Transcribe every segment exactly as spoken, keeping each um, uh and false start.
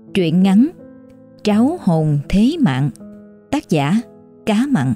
Truyện ngắn Tráo hồn thế mạng, tác giả Cá Mặn.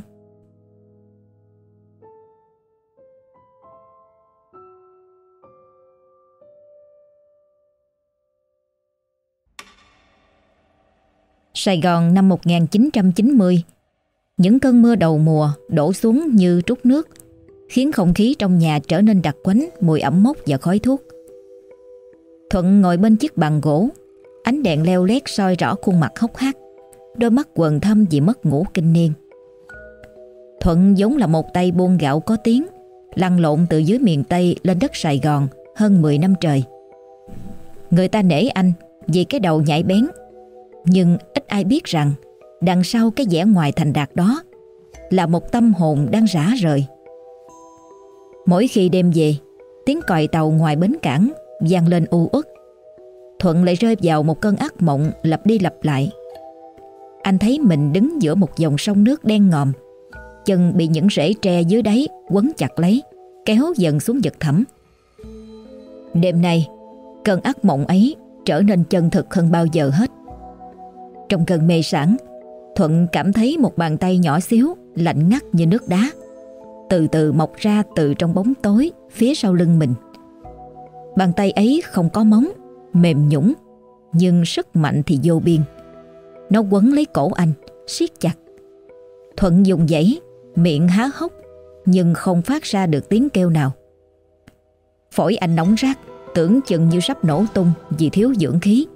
Sài Gòn năm một nghìn chín trăm chín mươi. Những cơn mưa đầu mùa đổ xuống như trút nước, khiến không khí trong nhà trở nên đặc quánh mùi ẩm mốc và khói thuốc. Thuận ngồi bên chiếc bàn gỗ, ánh đèn leo lét soi rõ khuôn mặt hốc hác, đôi mắt quầng thâm vì mất ngủ kinh niên. Thuận vốn là một tay buôn gạo có tiếng, lăn lộn từ dưới miền Tây lên đất Sài Gòn hơn mười năm trời. Người ta nể anh vì cái đầu nhạy bén, nhưng ít ai biết rằng đằng sau cái vẻ ngoài thành đạt đó là một tâm hồn đang rã rời. Mỗi khi đêm về, tiếng còi tàu ngoài bến cảng vang lên u uất, Thuận lại rơi vào một cơn ác mộng lặp đi lặp lại. Anh thấy mình đứng giữa một dòng sông nước đen ngòm, chân bị những rễ tre dưới đáy quấn chặt lấy, kéo dần xuống vực thẳm. Đêm nay, cơn ác mộng ấy trở nên chân thực hơn bao giờ hết. Trong cơn mê sảng, Thuận cảm thấy một bàn tay nhỏ xíu, lạnh ngắt như nước đá, từ từ mọc ra từ trong bóng tối phía sau lưng mình. Bàn tay ấy không có móng, mềm nhũn, nhưng sức mạnh thì vô biên. Nó quấn lấy cổ anh, siết chặt. Thuận dùng dãy, miệng há hốc, nhưng không phát ra được tiếng kêu nào. Phổi anh nóng rát, tưởng chừng như sắp nổ tung vì thiếu dưỡng khí.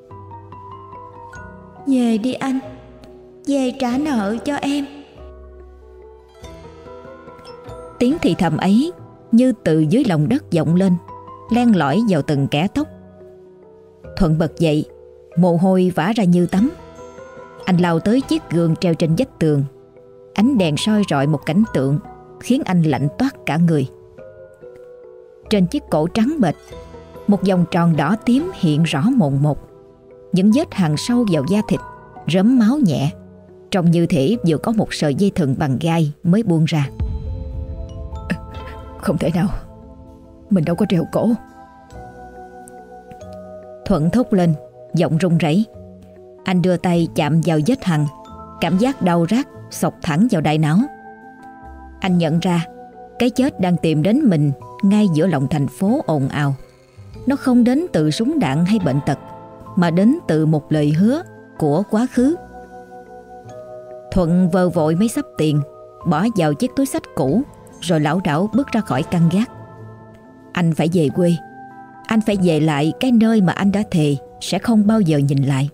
Về đi anh, về trả nợ cho em. Tiếng thì thầm ấy như từ dưới lòng đất vọng lên, len lỏi vào từng kẽ tóc. Thuận bật dậy, mồ hôi vã ra như tắm. Anh lao tới chiếc gương treo trên vách tường. Ánh đèn soi rọi một cảnh tượng khiến anh lạnh toát cả người. Trên chiếc cổ trắng bệch, một vòng tròn đỏ tím hiện rõ mồn một. Những vết hằn sâu vào da thịt, rớm máu nhẹ, trông như thể vừa có một sợi dây thừng bằng gai mới buông ra. Không thể nào, mình đâu có treo cổ. Thuận thốt lên, giọng run rẩy. Anh đưa tay chạm vào vết hằn, cảm giác đau rát xộc thẳng vào đại não. Anh nhận ra cái chết đang tìm đến mình ngay giữa lòng thành phố ồn ào. Nó không đến từ súng đạn hay bệnh tật, mà đến từ một lời hứa của quá khứ. Thuận vơ vội mấy xấp tiền, bỏ vào chiếc túi xách cũ, rồi lảo đảo bước ra khỏi căn gác. Anh phải về quê. Anh phải về lại cái nơi mà anh đã thề sẽ không bao giờ nhìn lại.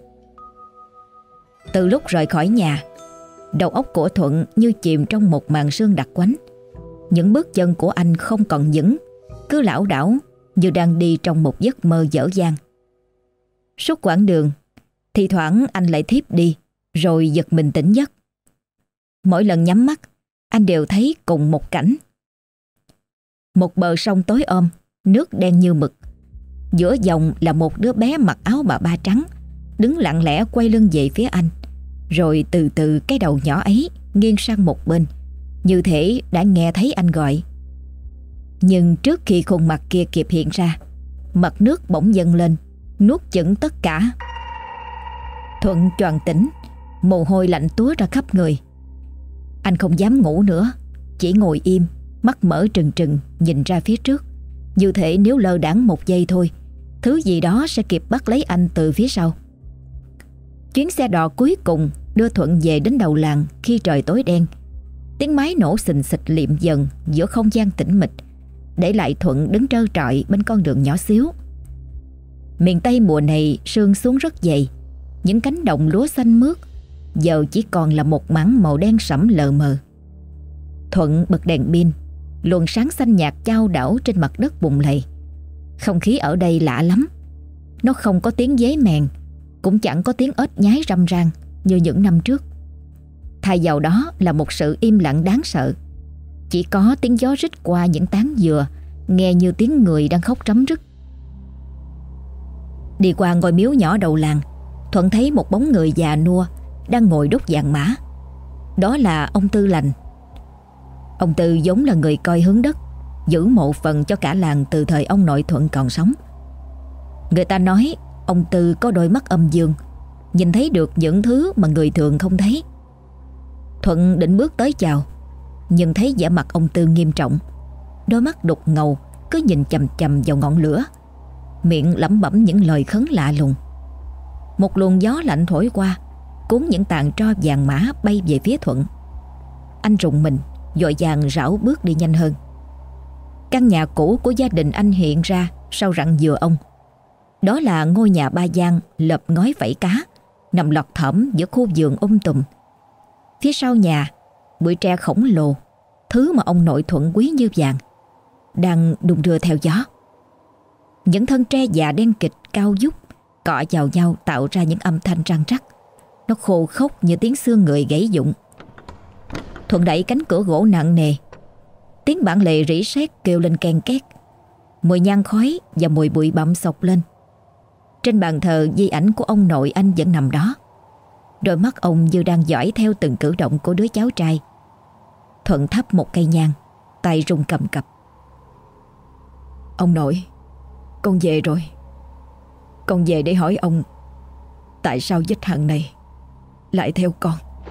Từ lúc rời khỏi nhà, đầu óc của Thuận như chìm trong một màn sương đặc quánh. Những bước chân của anh không còn vững, cứ lảo đảo như đang đi trong một giấc mơ dở dang. Suốt quãng đường, thì thoảng anh lại thiếp đi, rồi giật mình tỉnh giấc. Mỗi lần nhắm mắt, anh đều thấy cùng một cảnh. Một bờ sông tối om, nước đen như mực. Giữa dòng là một đứa bé mặc áo bà ba trắng, đứng lặng lẽ quay lưng về phía anh. Rồi từ từ cái đầu nhỏ ấy nghiêng sang một bên, như thể đã nghe thấy anh gọi. Nhưng trước khi khuôn mặt kia kịp hiện ra, mặt nước bỗng dâng lên, nuốt chửng tất cả. Thuận choàng tỉnh, mồ hôi lạnh túa ra khắp người. Anh không dám ngủ nữa, chỉ ngồi im, mắt mở trừng trừng nhìn ra phía trước, như thể nếu lơ đãng một giây thôi, thứ gì đó sẽ kịp bắt lấy anh từ phía sau. Chuyến xe đò cuối cùng đưa Thuận về đến đầu làng khi trời tối đen. Tiếng máy nổ xình xịch liệm dần giữa không gian tĩnh mịch, để lại Thuận đứng trơ trọi bên con đường nhỏ xíu. Miền Tây mùa này sương xuống rất dày. Những cánh đồng lúa xanh mướt giờ chỉ còn là một mảng màu đen sẫm lờ mờ. Thuận bật đèn pin, luồng sáng xanh nhạt chao đảo trên mặt đất bùn lầy. Không khí ở đây lạ lắm. Nó không có tiếng dế mèn, cũng chẳng có tiếng ếch nhái râm ran như những năm trước. Thay vào đó là một sự im lặng đáng sợ. Chỉ có tiếng gió rít qua những tán dừa, nghe như tiếng người đang khóc rấm rứt. Đi qua ngôi miếu nhỏ đầu làng, Thuận thấy một bóng người già nua đang ngồi đốt vàng mã. Đó là ông Tư Lành. Ông Tư vốn là người coi hướng đất, giữ mộ phần cho cả làng từ thời ông nội Thuận còn sống. Người ta nói ông Tư có đôi mắt âm dương, nhìn thấy được những thứ mà người thường không thấy. Thuận định bước tới chào, nhưng thấy vẻ mặt ông Tư nghiêm trọng, đôi mắt đục ngầu cứ nhìn chằm chằm vào ngọn lửa, miệng lẩm bẩm những lời khấn lạ lùng. Một luồng gió lạnh thổi qua, cuốn những tàn tro vàng mã bay về phía Thuận. Anh rùng mình, vội vàng rảo bước đi nhanh hơn. Căn nhà cũ của gia đình anh hiện ra sau rặng dừa ông. Đó là ngôi nhà ba gian lợp ngói vảy cá, nằm lọt thỏm giữa khu vườn um tùm. Phía sau nhà, bụi tre khổng lồ, thứ mà ông nội Thuận quý như vàng, đang đung đưa theo gió. Những thân tre già đen kịt cao vút cọ vào nhau tạo ra những âm thanh răng rắc. Nó khô khốc như tiếng xương người gãy vụn. Thuận đẩy cánh cửa gỗ nặng nề. Tiếng bản lề rỉ sét kêu lên ken két. Mùi nhang khói và mùi bụi bặm xộc lên. Trên bàn thờ, di ảnh của ông nội anh vẫn nằm đó. Đôi mắt ông như đang dõi theo từng cử động của đứa cháu trai. Thuận thắp một cây nhang, tay run cầm cập. Ông nội, con về rồi. Con về để hỏi ông tại sao vết hận này lại theo con.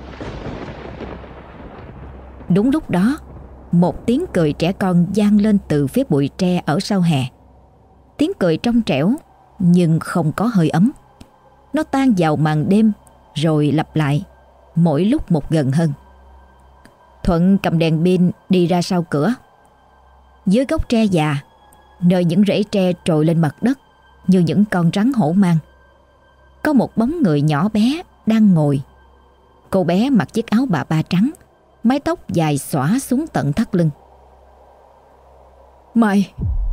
Đúng lúc đó, một tiếng cười trẻ con vang lên từ phía bụi tre ở sau hè. Tiếng cười trong trẻo nhưng không có hơi ấm. Nó tan vào màn đêm rồi lặp lại, mỗi lúc một gần hơn. Thuận cầm đèn pin đi ra sau cửa. Dưới gốc tre già, nơi những rễ tre trồi lên mặt đất như những con rắn hổ mang, có một bóng người nhỏ bé đang ngồi. Cô bé mặc chiếc áo bà ba trắng, mái tóc dài xõa xuống tận thắt lưng. Mai!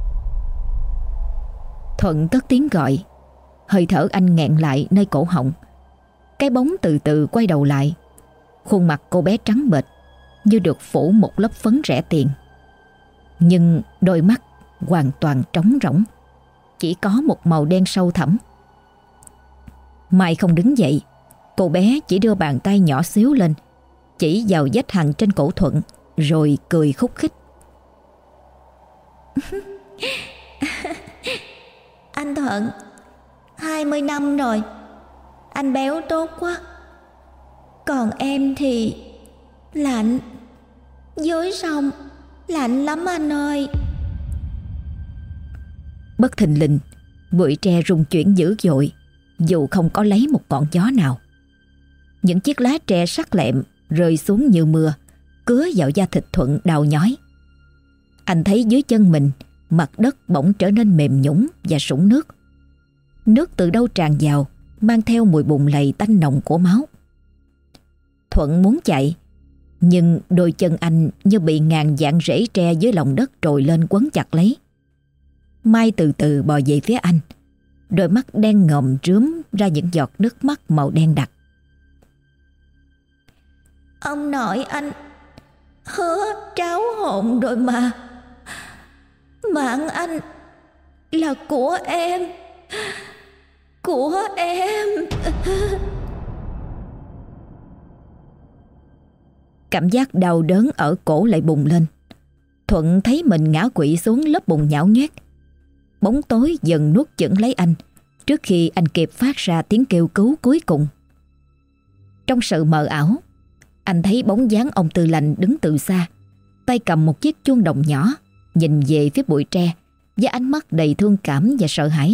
Thuận cất tiếng gọi. Hơi thở anh nghẹn lại nơi cổ họng. Cái bóng từ từ quay đầu lại. Khuôn mặt cô bé trắng bệch như được phủ một lớp phấn rẻ tiền, nhưng đôi mắt hoàn toàn trống rỗng, chỉ có một màu đen sâu thẳm. Mai không đứng dậy. Cô bé chỉ đưa bàn tay nhỏ xíu lên, chỉ vào vết hằn trên cổ Thuận, rồi cười khúc khích. Anh Thuận, hai mươi năm rồi, anh béo tốt quá. Còn em thì lạnh, dưới sông lạnh lắm anh ơi. Bất thình lình, bụi tre rung chuyển dữ dội, dù không có lấy một ngọn gió nào. Những chiếc lá tre sắc lẹm rơi xuống như mưa, cứa vào da thịt Thuận đau nhói. Anh thấy dưới chân mình, mặt đất bỗng trở nên mềm nhũn và sũng nước. Nước từ đâu tràn vào, mang theo mùi bùn lầy tanh nồng của máu. Thuận muốn chạy, nhưng đôi chân anh như bị ngàn vạn rễ tre dưới lòng đất trồi lên quấn chặt lấy. Mai từ từ bò về phía anh, đôi mắt đen ngòm rướm ra những giọt nước mắt màu đen đặc. Ông nội anh hứa tráo hồn rồi mà. Mạng anh là của em, của em. Cảm giác đau đớn ở cổ lại bùng lên. Thuận thấy mình ngã quỵ xuống lớp bùn nhão nhoét. Bóng tối dần nuốt chửng lấy anh trước khi anh kịp phát ra tiếng kêu cứu cuối cùng. Trong sự mờ ảo, anh thấy bóng dáng ông Tư Lành đứng từ xa, tay cầm một chiếc chuông đồng nhỏ, nhìn về phía bụi tre với ánh mắt đầy thương cảm và sợ hãi.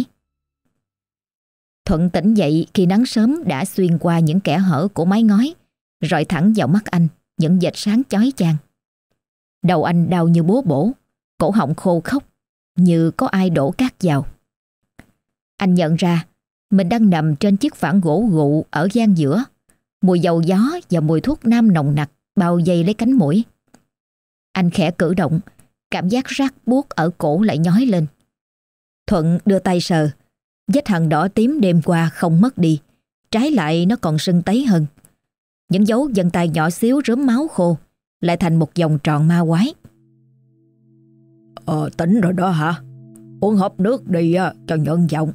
Thuận tỉnh dậy khi nắng sớm đã xuyên qua những kẽ hở của mái ngói, rọi thẳng vào mắt anh những vệt sáng chói chang. Đầu anh đau như búa bổ, cổ họng khô khốc như có ai đổ cát vào. Anh nhận ra mình đang nằm trên chiếc phản gỗ gụ ở gian giữa. Mùi dầu gió và mùi thuốc nam nồng nặc bao vây lấy cánh mũi. Anh khẽ cử động, cảm giác rát buốt ở cổ lại nhói lên. Thuận đưa tay sờ, vết hằn đỏ tím đêm qua không mất đi, trái lại nó còn sưng tấy hơn. Những dấu vân tay nhỏ xíu rớm máu khô lại thành một vòng tròn ma quái. Ờ, tỉnh rồi đó hả? Uống hộp nước đi cho nhận giọng.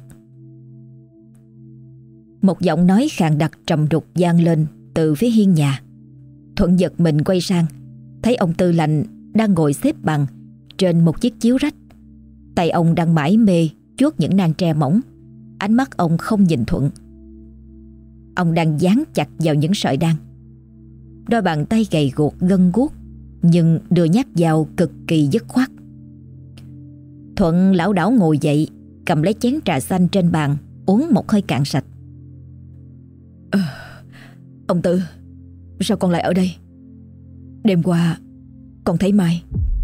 Một giọng nói khàn đặc trầm đục vang lên từ phía hiên nhà. Thuận giật mình quay sang, thấy ông Tư Lành đang ngồi xếp bằng trên một chiếc chiếu rách. Tay ông đang mải mê chuốt những nang tre mỏng. Ánh mắt ông không nhìn Thuận. Ông đang dán chặt vào những sợi đan. Đôi bàn tay gầy guộc gân guốc, nhưng đưa nhát dao cực kỳ dứt khoát. Thuận lảo đảo ngồi dậy, cầm lấy chén trà xanh trên bàn, uống một hơi cạn sạch. à, Ông Tư, sao con lại ở đây? Đêm qua con thấy Mai.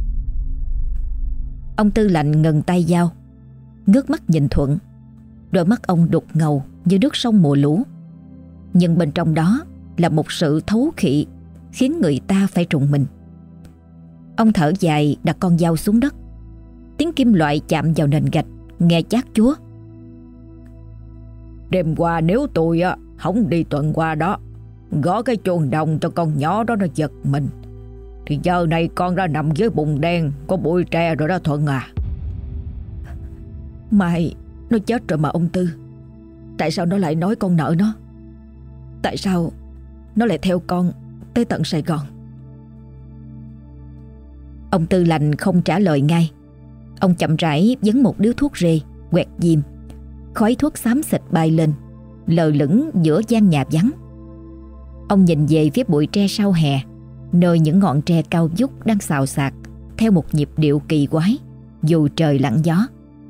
Ông Tư lạnh ngừng tay dao, ngước mắt nhìn Thuận. Đôi mắt ông đục ngầu như nước sông mùa lũ, nhưng bên trong đó là một sự thấu khị khiến người ta phải rùng mình. Ông thở dài, đặt con dao xuống đất. Tiếng kim loại chạm vào nền gạch nghe chát chúa. Đêm qua nếu tôi á không đi tuần qua đó, gõ cái chuông đồng cho con nhỏ đó nó giật mình, thì giờ này con đã nằm dưới bùn đen có bụi tre rồi đó Thuận à. Mai nó chết rồi mà ông Tư. Tại sao nó lại nói con nợ nó? Tại sao nó lại theo con tới tận Sài Gòn? Ông Tư lạnh không trả lời ngay. Ông chậm rãi dấn một điếu thuốc rê, quẹt diêm. Khói thuốc xám xịt bay lên, lờ lững giữa gian nhà vắng. Ông nhìn về phía bụi tre sau hè, nơi những ngọn tre cao vút đang xào xạc theo một nhịp điệu kỳ quái, dù trời lặng gió.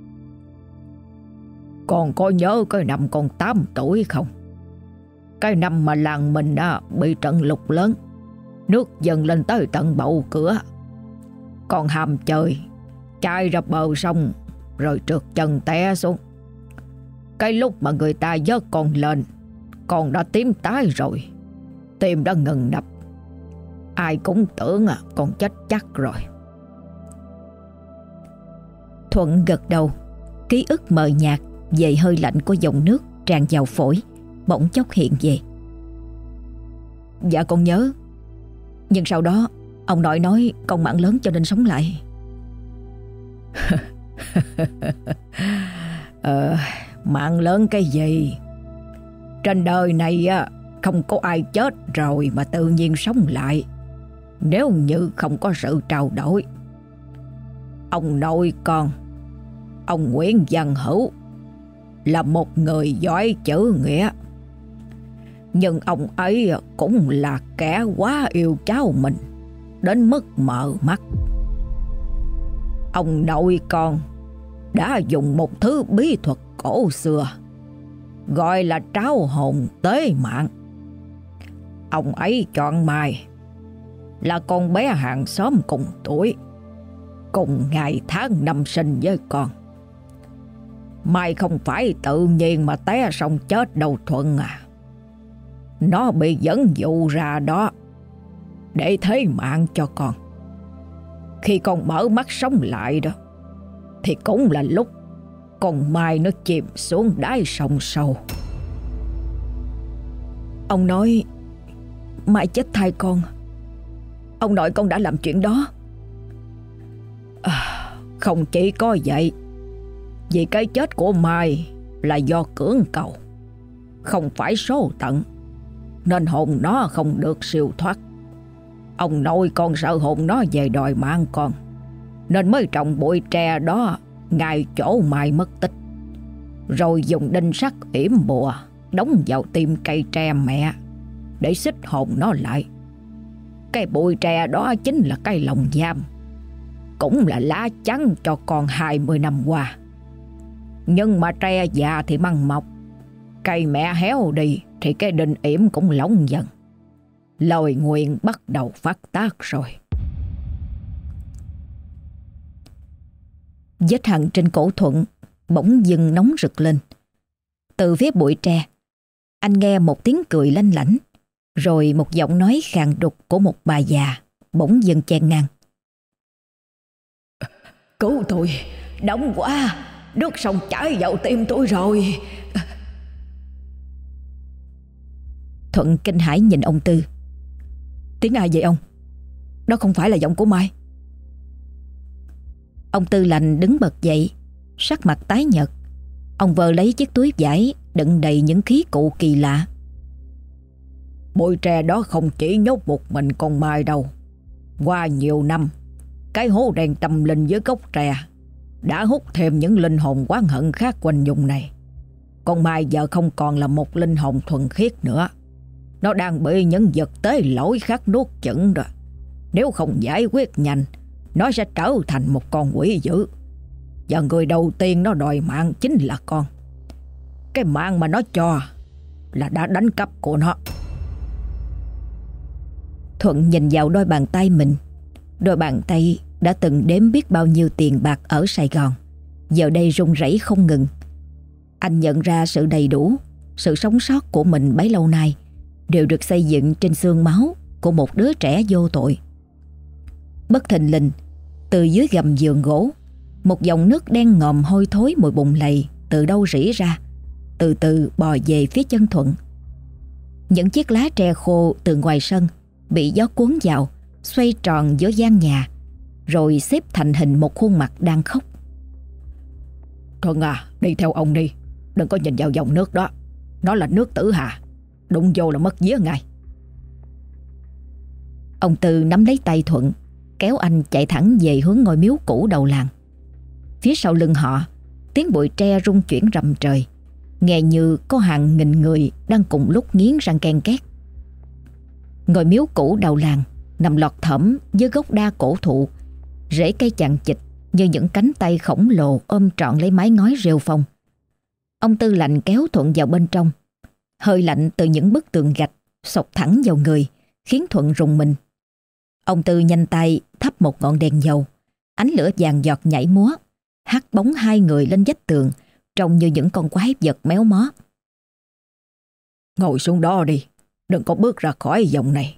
Con có nhớ cái năm con tám tuổi không? Cái năm mà làng mình á, bị trận lụt lớn, nước dâng lên tới tận bậu cửa. Con ham chơi, chạy ra bờ sông rồi trượt chân té xuống. Cái lúc mà người ta vớt con lên, con đã tím tái rồi, tim đã ngừng đập. Ai cũng tưởng à, con chết chắc rồi. Thuận gật đầu. Ký ức mờ nhạt về hơi lạnh của dòng nước tràn vào phổi bỗng chốc hiện về. Dạ con nhớ. Nhưng sau đó ông nội nói con mạng lớn cho nên sống lại. Ờ, mạng lớn cái gì? Trên đời này á, không có ai chết rồi mà tự nhiên sống lại, nếu như không có sự trao đổi. Ông nội con, ông Nguyễn Văn Hữu, là một người giỏi chữ nghĩa, nhưng ông ấy cũng là kẻ quá yêu cháu mình đến mức mờ mắt. Ông nội con đã dùng một thứ bí thuật cổ xưa gọi là tráo hồn tế mạng. Ông ấy chọn Mai là con bé hàng xóm cùng tuổi, cùng ngày tháng năm sinh với con. Mai không phải tự nhiên mà té xong chết đâu Thuận à. Nó bị dẫn dụ ra đó để thế mạng cho con. Khi con mở mắt sống lại đó, thì cũng là lúc con Mai nó chìm xuống đáy sông sâu. Ông nói Mai chết thai con. Ông nội con đã làm chuyện đó. À, không chỉ có vậy, vì cái chết của Mai là do cưỡng cầu, không phải số tận, nên hồn nó không được siêu thoát. Ông nội con sợ hồn nó về đòi mạng con, nên mới trồng bụi tre đó ngay chỗ Mai mất tích, rồi dùng đinh sắt yểm bùa đóng vào tim cây tre mẹ để xích hồn nó lại. Cái bụi tre đó chính là cây lồng giam, cũng là lá chắn cho con hai mươi năm qua. Nhưng mà tre già thì măng mọc, cây mẹ héo đi thì cái đinh yểm cũng lỏng dần. Lời nguyện bắt đầu phát tác rồi. Vết hằn trên cổ Thuận bỗng dưng nóng rực lên. Từ phía bụi tre, anh nghe một tiếng cười lanh lảnh, rồi một giọng nói khàn đục của một bà già bỗng dưng chen ngang. Cứu tôi, nóng quá, nước sông chảy vào tim tôi rồi. Thuận kinh hãi nhìn ông Tư. Tiếng ai vậy ông? Đó không phải là giọng của Mai. Ông Tư lạnh đứng bật dậy, sắc mặt tái nhợt. Ông vờ lấy chiếc túi vải đựng đầy những khí cụ kỳ lạ. Bụi tre đó không chỉ nhốt một mình con Mai đâu. Qua nhiều năm, cái hố đen tâm linh dưới gốc tre đã hút thêm những linh hồn oán hận khác quanh vùng này. Con Mai giờ không còn là một linh hồn thuần khiết nữa. Nó đang bị những vật tế lỗi khác nuốt chửng rồi. Nếu không giải quyết nhanh, nó sẽ trở thành một con quỷ dữ. Và người đầu tiên nó đòi mạng chính là con. Cái mạng mà nó cho là đã đánh cắp của nó. Thuận nhìn vào đôi bàn tay mình. Đôi bàn tay đã từng đếm biết bao nhiêu tiền bạc ở Sài Gòn, giờ đây run rẩy không ngừng. Anh nhận ra sự đầy đủ, sự sống sót của mình bấy lâu nay đều được xây dựng trên xương máu của một đứa trẻ vô tội. Bất thình lình, từ dưới gầm giường gỗ, một dòng nước đen ngòm hôi thối mùi bùn lầy từ đâu rỉ ra, từ từ bò về phía chân Thuận. Những chiếc lá tre khô từ ngoài sân bị gió cuốn vào, xoay tròn giữa gian nhà, rồi xếp thành hình một khuôn mặt đang khóc. Thuận à, đi theo ông đi. Đừng có nhìn vào dòng nước đó. Nó là nước Tử Hà, đụng vô là mất vía ngay. Ông Tư nắm lấy tay Thuận, kéo anh chạy thẳng về hướng ngôi miếu cũ đầu làng. Phía sau lưng họ, tiếng bụi tre rung chuyển rầm trời, nghe như có hàng nghìn người đang cùng lúc nghiến răng ken két. Ngôi miếu cũ đầu làng nằm lọt thỏm dưới gốc đa cổ thụ, rễ cây chằng chịt như những cánh tay khổng lồ ôm trọn lấy mái ngói rêu phong. Ông Tư lạnh kéo Thuận vào bên trong. Hơi lạnh từ những bức tường gạch xộc thẳng vào người, khiến Thuận rùng mình. Ông Tư nhanh tay thắp một ngọn đèn dầu. Ánh lửa vàng giọt nhảy múa, hắt bóng hai người lên vách tường, trông như những con quái vật méo mó. Ngồi xuống đó đi, đừng có bước ra khỏi vòng này.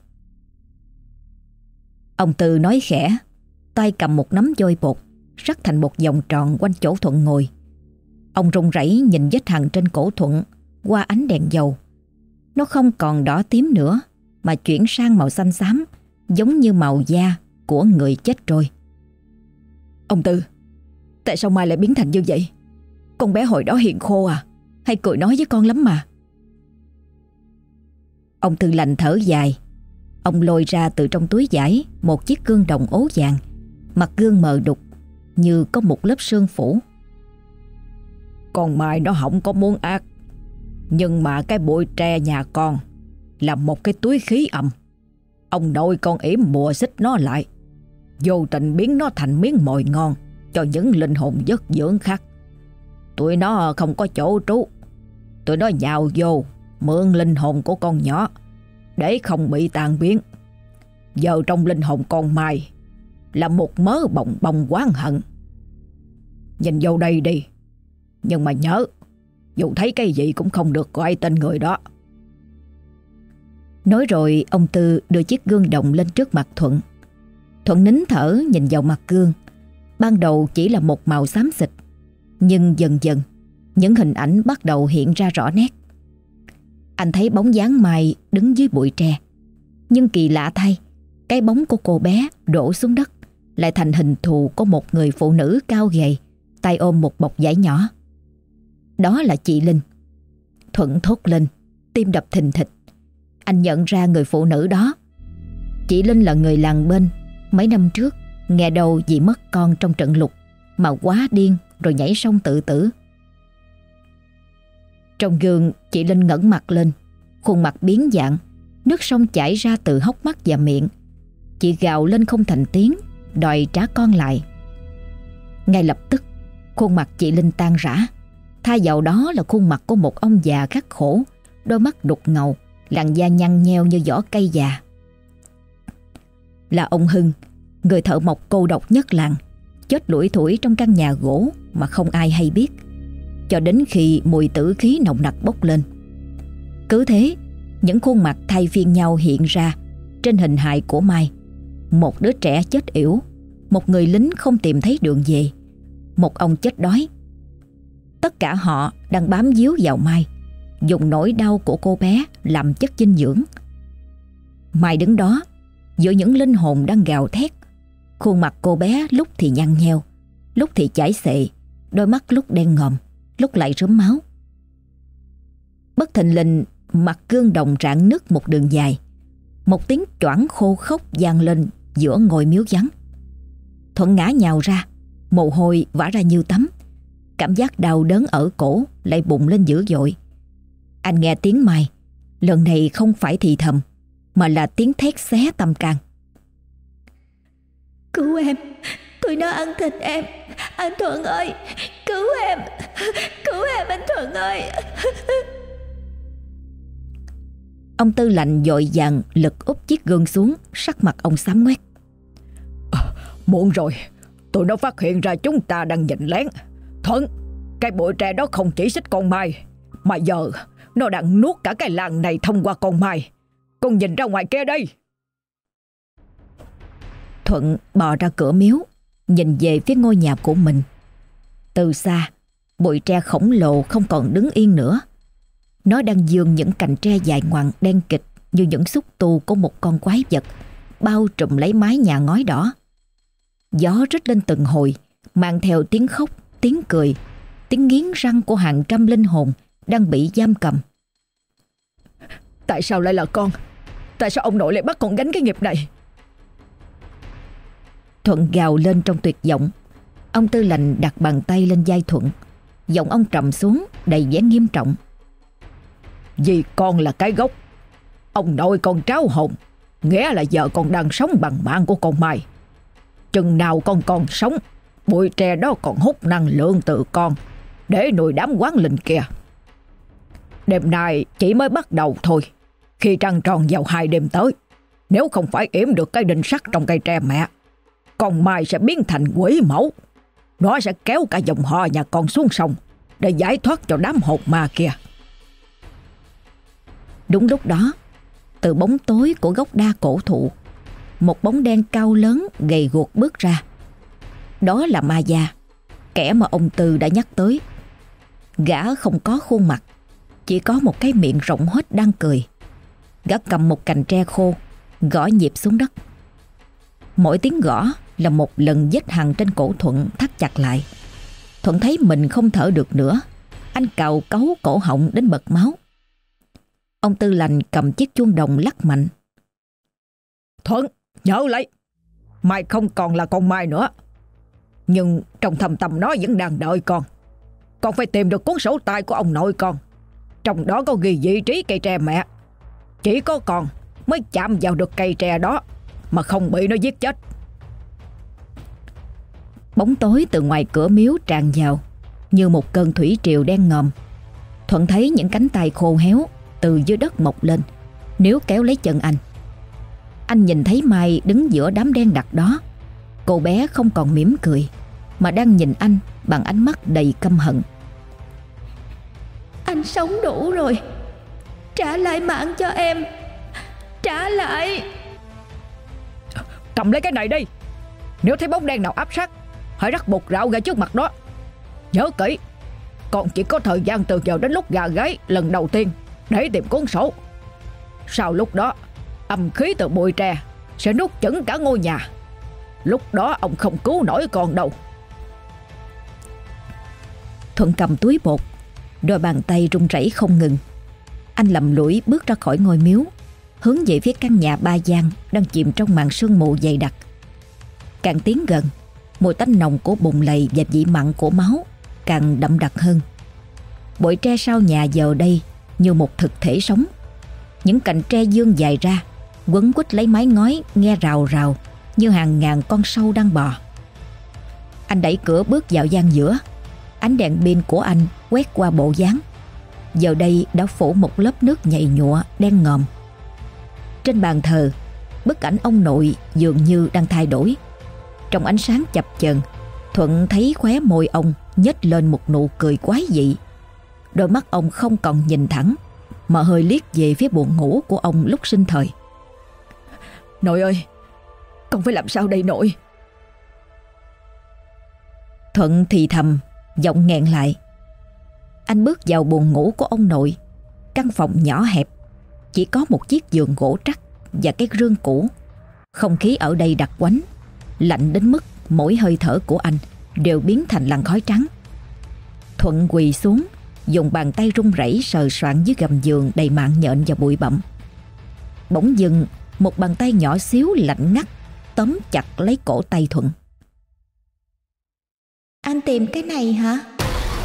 Ông Tư nói khẽ, tay cầm một nắm vôi bột, rắc thành một vòng tròn quanh chỗ Thuận ngồi. Ông run rẩy nhìn vết hằn trên cổ Thuận qua ánh đèn dầu. Nó không còn đỏ tím nữa, mà chuyển sang màu xanh xám, giống như màu da của người chết trôi. Ông Tư, tại sao Mai lại biến thành như vậy? Con bé hồi đó hiền khô à, hay cười nói với con lắm mà. Ông Tư lạnh thở dài. Ông lôi ra từ trong túi vải một chiếc gương đồng ố vàng. Mặt gương mờ đục, như có một lớp sương phủ. Con Mai nó không có muốn ác, nhưng mà cái bụi tre nhà con là một cái túi khí âm. Ông nội con yểm bùa xích nó lại, vô tình biến nó thành miếng mồi ngon cho những linh hồn giấc dưỡng khác. Tụi nó không có chỗ trú, tụi nó nhào vô mượn linh hồn của con nhỏ để không bị tan biến. Giờ trong linh hồn con Mai là một mớ bồng bồng oán hận. Nhìn vô đây đi, nhưng mà nhớ, dù thấy cái gì cũng không được gọi tên người đó. Nói rồi ông Tư đưa chiếc gương đồng lên trước mặt Thuận. Thuận nín thở nhìn vào mặt gương. Ban đầu chỉ là một màu xám xịt, nhưng dần dần những hình ảnh bắt đầu hiện ra rõ nét. Anh thấy bóng dáng Mai đứng dưới bụi tre, nhưng kỳ lạ thay, cái bóng của cô bé đổ xuống đất lại thành hình thù của một người phụ nữ cao gầy, tay ôm một bọc vải nhỏ. Đó là chị Linh. Thuận thốt lên, tim đập thình thịch. Anh nhận ra người phụ nữ đó. Chị Linh là người làng bên. Mấy năm trước, nghe đâu vì mất con trong trận lụt mà quá điên rồi nhảy sông tự tử. Trong gương, chị Linh ngẩng mặt lên, khuôn mặt biến dạng, nước sông chảy ra từ hốc mắt và miệng. Chị gào lên không thành tiếng, đòi trả con lại. Ngay lập tức, khuôn mặt chị Linh tan rã. Thay vào đó là khuôn mặt của một ông già khắc khổ, đôi mắt đục ngầu, làn da nhăn nheo như vỏ cây già. Là ông Hưng, người thợ mộc cô độc nhất làng, chết lủi thủi trong căn nhà gỗ mà không ai hay biết, cho đến khi mùi tử khí nồng nặc bốc lên. Cứ thế, những khuôn mặt thay phiên nhau hiện ra trên hình hài của Mai. Một đứa trẻ chết yểu, một người lính không tìm thấy đường về, một ông chết đói. Tất cả họ đang bám víu vào Mai, dùng nỗi đau của cô bé làm chất dinh dưỡng. Mai đứng đó giữa những linh hồn đang gào thét. Khuôn mặt cô bé lúc thì nhăn nheo, lúc thì chảy xệ, đôi mắt lúc đen ngòm, lúc lại rớm máu. Bất thình lình, mặt gương đồng rạn nứt một đường dài. Một tiếng choảng khô khốc vang lên giữa ngôi miếu vắng. Thuận ngã nhào ra, mồ hôi vã ra như tắm. Cảm giác đau đớn ở cổ lại bùng lên dữ dội. Anh nghe tiếng Mai, lần này không phải thì thầm, mà là tiếng thét xé tâm can. Cứu em, tụi nó ăn thịt em. Anh Thuận ơi, cứu em, cứu em anh Thuận ơi. Ông Tư Lạnh vội vàng lật úp chiếc gương xuống, sắc mặt ông xám ngoét. À, muộn rồi, tụi nó phát hiện ra chúng ta đang nhìn lén. Thuận, cái bụi tre đó không chỉ xích con Mai, mà giờ nó đang nuốt cả cái làng này thông qua con Mai. Con nhìn ra ngoài kia đây. Thuận bò ra cửa miếu, nhìn về phía ngôi nhà của mình. Từ xa, bụi tre khổng lồ không còn đứng yên nữa. Nó đang vươn những cành tre dài ngoằng đen kịt như những xúc tu của một con quái vật, bao trùm lấy mái nhà ngói đỏ. Gió rít lên từng hồi, mang theo tiếng khóc, tiếng cười, tiếng nghiến răng của hàng trăm linh hồn đang bị giam cầm. Tại sao lại là con? Tại sao ông nội lại bắt con gánh cái nghiệp này? Thuận gào lên trong tuyệt vọng. Ông Tư Lạnh đặt bàn tay lên vai Thuận, giọng ông trầm xuống đầy vẻ nghiêm trọng. Vì con là cái gốc. Ông nội con tráo hồn, nghĩa là giờ con đang sống bằng mạng của con Mai. Chừng nào con còn sống, bụi tre đó còn hút năng lượng từ con để nuôi đám quán linh kia. Đêm nay chỉ mới bắt đầu thôi. Khi trăng tròn vào hai đêm tới, nếu không phải yểm được cái đinh sắt trong cây tre mẹ, con Mai sẽ biến thành quỷ mẫu. Nó sẽ kéo cả dòng họ nhà con xuống sông để giải thoát cho đám hồn ma kia. Đúng lúc đó, từ bóng tối của gốc đa cổ thụ, một bóng đen cao lớn gầy guộc bước ra. Đó là Ma Gia, kẻ mà ông Tư đã nhắc tới. Gã không có khuôn mặt, chỉ có một cái miệng rộng hết đang cười. Gã cầm một cành tre khô, gõ nhịp xuống đất. Mỗi tiếng gõ là một lần vết hằn trên cổ Thuận thắt chặt lại. Thuận thấy mình không thở được nữa. Anh cào cấu cổ họng đến bật máu. Ông Tư Lạnh cầm chiếc chuông đồng lắc mạnh. Thuận, nhớ lấy, Mai không còn là con Mai nữa, nhưng trong thâm tâm nó vẫn đang đợi con. Con phải tìm được cuốn sổ tay của ông nội con. Trong đó có ghi vị trí cây tre mẹ. Chỉ có con mới chạm vào được cây tre đó mà không bị nó giết chết. Bóng tối từ ngoài cửa miếu tràn vào như một cơn thủy triều đen ngòm. Thuận thấy những cánh tay khô héo từ dưới đất mọc lên, níu kéo lấy chân anh. Anh nhìn thấy Mai đứng giữa đám đen đặc đó. Cô bé không còn mỉm cười, mà đang nhìn anh bằng ánh mắt đầy căm hận. Anh sống đủ rồi, trả lại mạng cho em. Trả lại. Cầm lấy cái này đi. Nếu thấy bóng đen nào áp sát, hãy rắc bột rạo ra trước mặt đó. Nhớ kỹ, còn chỉ có thời gian từ giờ đến lúc gà gáy lần đầu tiên để tìm cuốn sổ. Sau lúc đó, âm khí từ bụi tre sẽ nuốt chửng cả ngôi nhà. Lúc đó ông không cứu nổi con đâu. Thuận cầm túi bột, đôi bàn tay run rẩy không ngừng. Anh lầm lũi bước ra khỏi ngôi miếu, hướng về phía căn nhà ba gian đang chìm trong màn sương mù dày đặc. Càng tiến gần, mùi tanh nồng của bùn lầy và vị mặn của máu càng đậm đặc hơn. Bụi tre sau nhà giờ đây như một thực thể sống. Những cành tre vươn dài ra, quấn quýt lấy mái ngói nghe rào rào như hàng ngàn con sâu đang bò. Anh đẩy cửa bước vào gian giữa. Ánh đèn pin của anh quét qua bộ dáng, giờ đây đã phủ một lớp nước nhầy nhụa đen ngòm. Trên bàn thờ, bức ảnh ông nội dường như đang thay đổi. Trong ánh sáng chập chờn, Thuận thấy khóe môi ông nhếch lên một nụ cười quái dị. Đôi mắt ông không còn nhìn thẳng, mà hơi liếc về phía buồng ngủ của ông lúc sinh thời. Nội ơi, con phải làm sao đây nội? Thuận thì thầm, giọng nghẹn lại. Anh bước vào buồng ngủ của ông nội. Căn phòng nhỏ hẹp, chỉ có một chiếc giường gỗ trắc và cái rương cũ. Không khí ở đây đặc quánh, lạnh đến mức mỗi hơi thở của anh đều biến thành làn khói trắng. Thuận quỳ xuống, dùng bàn tay run rẩy sờ soạng dưới gầm giường đầy mạng nhện và bụi bặm. Bỗng dưng, một bàn tay nhỏ xíu lạnh ngắt tóm chặt lấy cổ tay Thuận. Anh tìm cái này hả?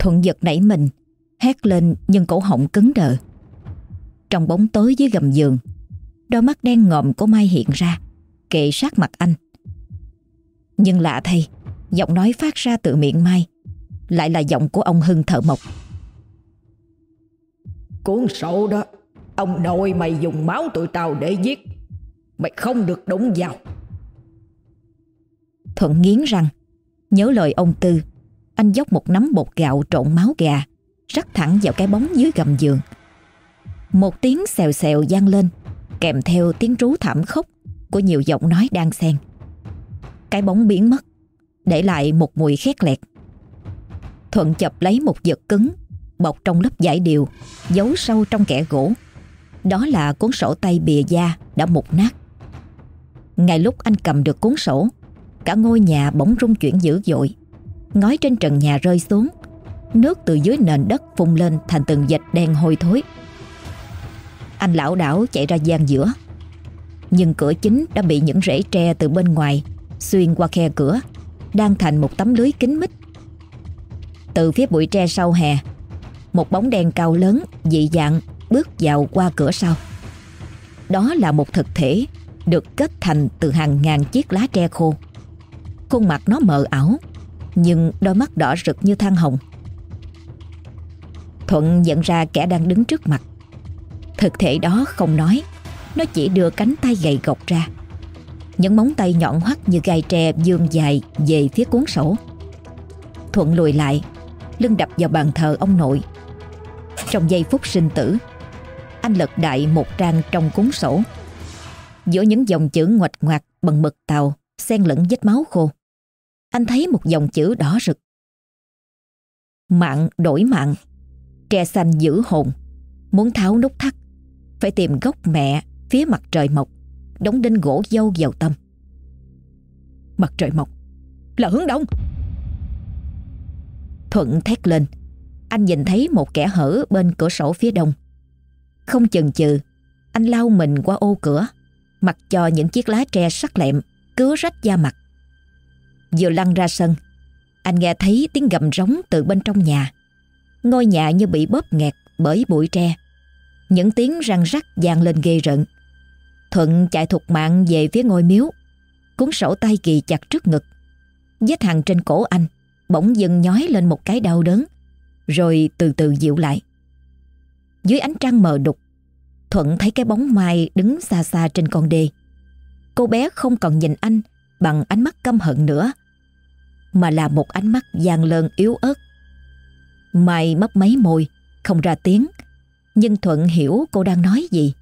Thuận giật nảy mình, hét lên nhưng cổ họng cứng đờ. Trong bóng tối dưới gầm giường, đôi mắt đen ngòm của Mai hiện ra, kề sát mặt anh. Nhưng lạ thay, giọng nói phát ra từ miệng Mai lại là giọng của ông Hưng thợ mộc. Cuốn sổ đó, ông nội mày dùng máu tụi tao để giết, mày không được đụng vào. Thuận nghiến răng, nhớ lời ông Tư. Anh dốc một nắm bột gạo trộn máu gà rắc thẳng vào cái bóng dưới gầm giường. Một tiếng xèo xèo vang lên, kèm theo tiếng rú thảm khốc của nhiều giọng nói đan xen. Cái bóng biến mất, để lại một mùi khét lẹt. Thuận chập lấy một vật cứng bọc trong lớp vải điều, giấu sâu trong kẽ gỗ. Đó là cuốn sổ tay bìa da đã mục nát. Ngay lúc anh cầm được cuốn sổ, cả ngôi nhà bỗng rung chuyển dữ dội. Ngói trên trần nhà rơi xuống, nước từ dưới nền đất phun lên thành từng vệt đen hôi thối. Anh lảo đảo chạy ra gian giữa, nhưng cửa chính đã bị những rễ tre từ bên ngoài xuyên qua khe cửa, đang thành một tấm lưới kín mít. Từ phía bụi tre sau hè, một bóng đen cao lớn dị dạng bước vào qua cửa sau. Đó là một thực thể được kết thành từ hàng ngàn chiếc lá tre khô. Khuôn mặt nó mờ ảo, nhưng đôi mắt đỏ rực như than hồng. Thuận nhận ra kẻ đang đứng trước mặt. Thực thể đó không nói, nó chỉ đưa cánh tay gầy gộc ra. Những móng tay nhọn hoắt như gai tre vươn dài về phía cuốn sổ. Thuận lùi lại, lưng đập vào bàn thờ ông nội. Trong giây phút sinh tử, anh lật đại một trang trong cuốn sổ. Giữa những dòng chữ ngoạch ngoạc bằng mực tàu xen lẫn vết máu khô, anh thấy một dòng chữ đỏ rực: mạng đổi mạng, tre xanh giữ hồn. Muốn tháo nút thắt, phải tìm gốc mẹ phía mặt trời mọc, đóng đinh gỗ dâu vào tâm. Mặt trời mọc là hướng đông. Thuận thét lên. Anh nhìn thấy một kẽ hở bên cửa sổ phía đông. Không chần chừ, anh lao mình qua ô cửa, mặc cho những chiếc lá tre sắc lẹm cứa rách da mặt. Vừa lăn ra sân, anh nghe thấy tiếng gầm rống từ bên trong nhà. Ngôi nhà như bị bóp nghẹt bởi bụi tre. Những tiếng răng rắc vang lên ghê rợn. Thuận chạy thục mạng về phía ngôi miếu, cuốn sổ tay kì chặt trước ngực. Vết hằn trên cổ anh bỗng dưng nhói lên một cái đau đớn, rồi từ từ dịu lại. Dưới ánh trăng mờ đục, Thuận thấy cái bóng Mai đứng xa xa trên con đê. Cô bé không còn nhìn anh bằng ánh mắt căm hận nữa, mà là một ánh mắt gian lơn yếu ớt. Mai mấp máy môi, không ra tiếng, nhưng Thuận hiểu cô đang nói gì.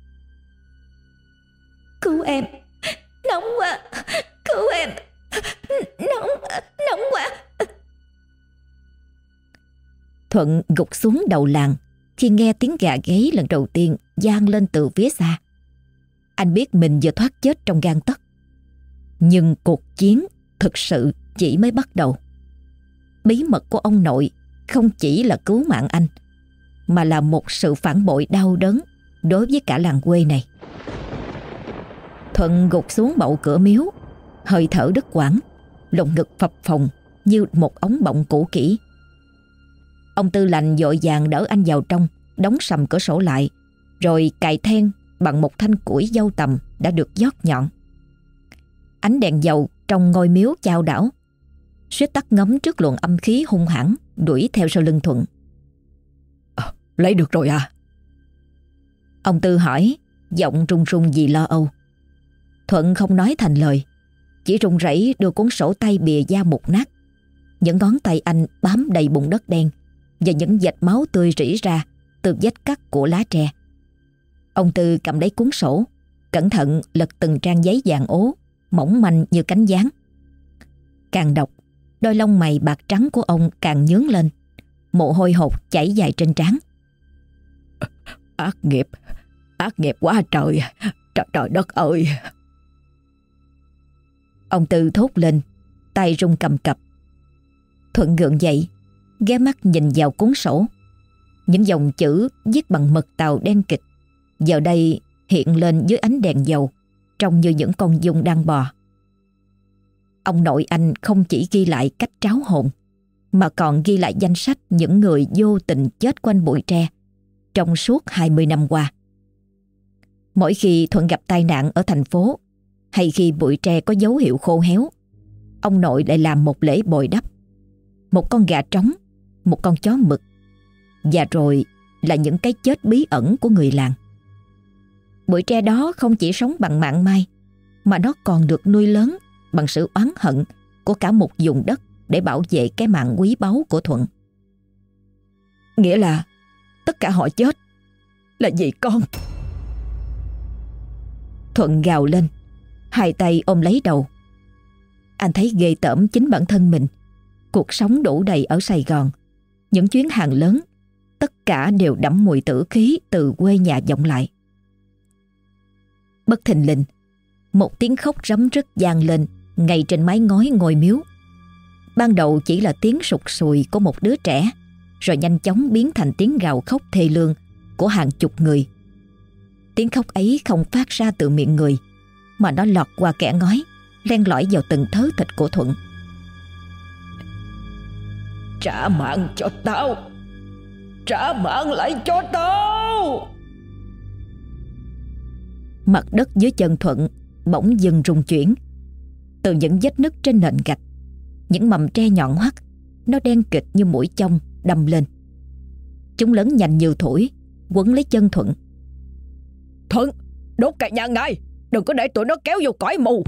Cứu em, nóng quá, cứu em, nóng, nóng quá. Thuận gục xuống đầu làng khi nghe tiếng gà gáy lần đầu tiên vang lên từ phía xa. Anh biết mình vừa thoát chết trong gang tấc. Nhưng cuộc chiến thực sự chỉ mới bắt đầu. Bí mật của ông nội không chỉ là cứu mạng anh, mà là một sự phản bội đau đớn đối với cả làng quê này. Thuận gục xuống bậu cửa miếu, hơi thở đứt quãng, lồng ngực phập phồng như một ống bọng cũ kỹ. Ông Tư Lành vội vàng đỡ anh vào trong, đóng sầm cửa sổ lại, rồi cài then bằng một thanh củi dâu tằm đã được dót nhọn. Ánh đèn dầu trong ngôi miếu chao đảo, suýt tắt ngấm trước luồng âm khí hung hãn đuổi theo sau lưng Thuận. À, lấy được rồi à? Ông Tư hỏi, giọng run run vì lo âu. Thuận không nói thành lời, chỉ run rẩy đưa cuốn sổ tay bìa da mục nát. Những ngón tay anh bám đầy bùn đất đen và những vệt máu tươi rỉ ra từ vết cắt của lá tre. Ông Tư cầm lấy cuốn sổ, cẩn thận lật từng trang giấy vàng ố, mỏng manh như cánh gián. Càng đọc, đôi lông mày bạc trắng của ông càng nhướng lên, mồ hôi hột chảy dài trên trán. Ác nghiệp, ác nghiệp quá trời, trời, trời đất ơi. Ông Tư thốt lên, tay run cầm cập. Thuận gượng dậy, ghé mắt nhìn vào cuốn sổ. Những dòng chữ viết bằng mực tàu đen kịch giờ đây hiện lên dưới ánh đèn dầu, trông như những con giun đang bò. Ông nội anh không chỉ ghi lại cách tráo hồn, mà còn ghi lại danh sách những người vô tình chết quanh bụi tre trong suốt hai mươi năm qua. Mỗi khi Thuận gặp tai nạn ở thành phố hay khi bụi tre có dấu hiệu khô héo, ông nội lại làm một lễ bồi đắp, một con gà trống, một con chó mực, và rồi là những cái chết bí ẩn của người làng. Bụi tre đó không chỉ sống bằng mạng mai, mà nó còn được nuôi lớn bằng sự oán hận của cả một vùng đất để bảo vệ cái mạng quý báu của Thuận. Nghĩa là tất cả họ chết là vì con. Thuận gào lên, hai tay ôm lấy đầu. Anh thấy ghê tởm chính bản thân mình. Cuộc sống đủ đầy ở Sài Gòn, những chuyến hàng lớn, tất cả đều đẫm mùi tử khí từ quê nhà vọng lại. Bất thình lình, một tiếng khóc rấm rứt vang lên ngay trên mái ngói ngôi miếu. Ban đầu chỉ là tiếng sụt sùi của một đứa trẻ, rồi nhanh chóng biến thành tiếng gào khóc thê lương của hàng chục người. Tiếng khóc ấy không phát ra từ miệng người, mà nó lọt qua kẽ ngói, len lỏi vào từng thớ thịt của Thuận. Trả mạng cho tao! Trả mạng lại cho tao! Mặt đất dưới chân Thuận bỗng dừng rung chuyển. Từ những vết nứt trên nền gạch, những mầm tre nhọn hoắt, nó đen kịt như mũi chông đâm lên. Chúng lớn nhanh như thổi, quấn lấy chân Thuận. Thuận, đốt cả nhà ngay, đừng có để tụi nó kéo vô cõi mù.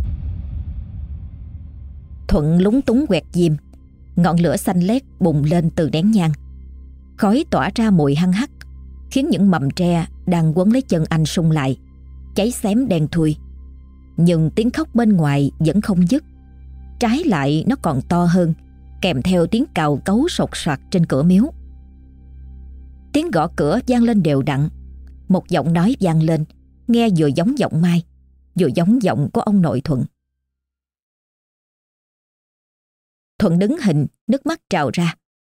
Thuận lúng túng quẹt diêm. Ngọn lửa xanh lét bùng lên từ nén nhang. Khói tỏa ra mùi hăng hắc, khiến những mầm tre đang quấn lấy chân anh sung lại, cháy xém đen thui. Nhưng tiếng khóc bên ngoài vẫn không dứt. Trái lại nó còn to hơn, kèm theo tiếng cào cấu sột soạt trên cửa miếu. Tiếng gõ cửa vang lên đều đặn. Một giọng nói vang lên, nghe vừa giống giọng Mai, vừa giống giọng của ông nội Thuận. Thuận đứng hình, nước mắt trào ra.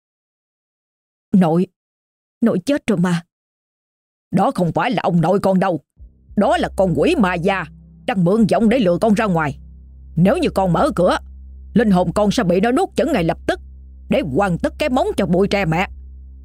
Nội, nội chết rồi mà. Đó không phải là ông nội con đâu. Đó là con quỷ ma già đang mượn giọng để lừa con ra ngoài. Nếu như con mở cửa, linh hồn con sẽ bị nó nuốt chửng ngay lập tức, để hoàn tất cái móng cho bụi tre mẹ.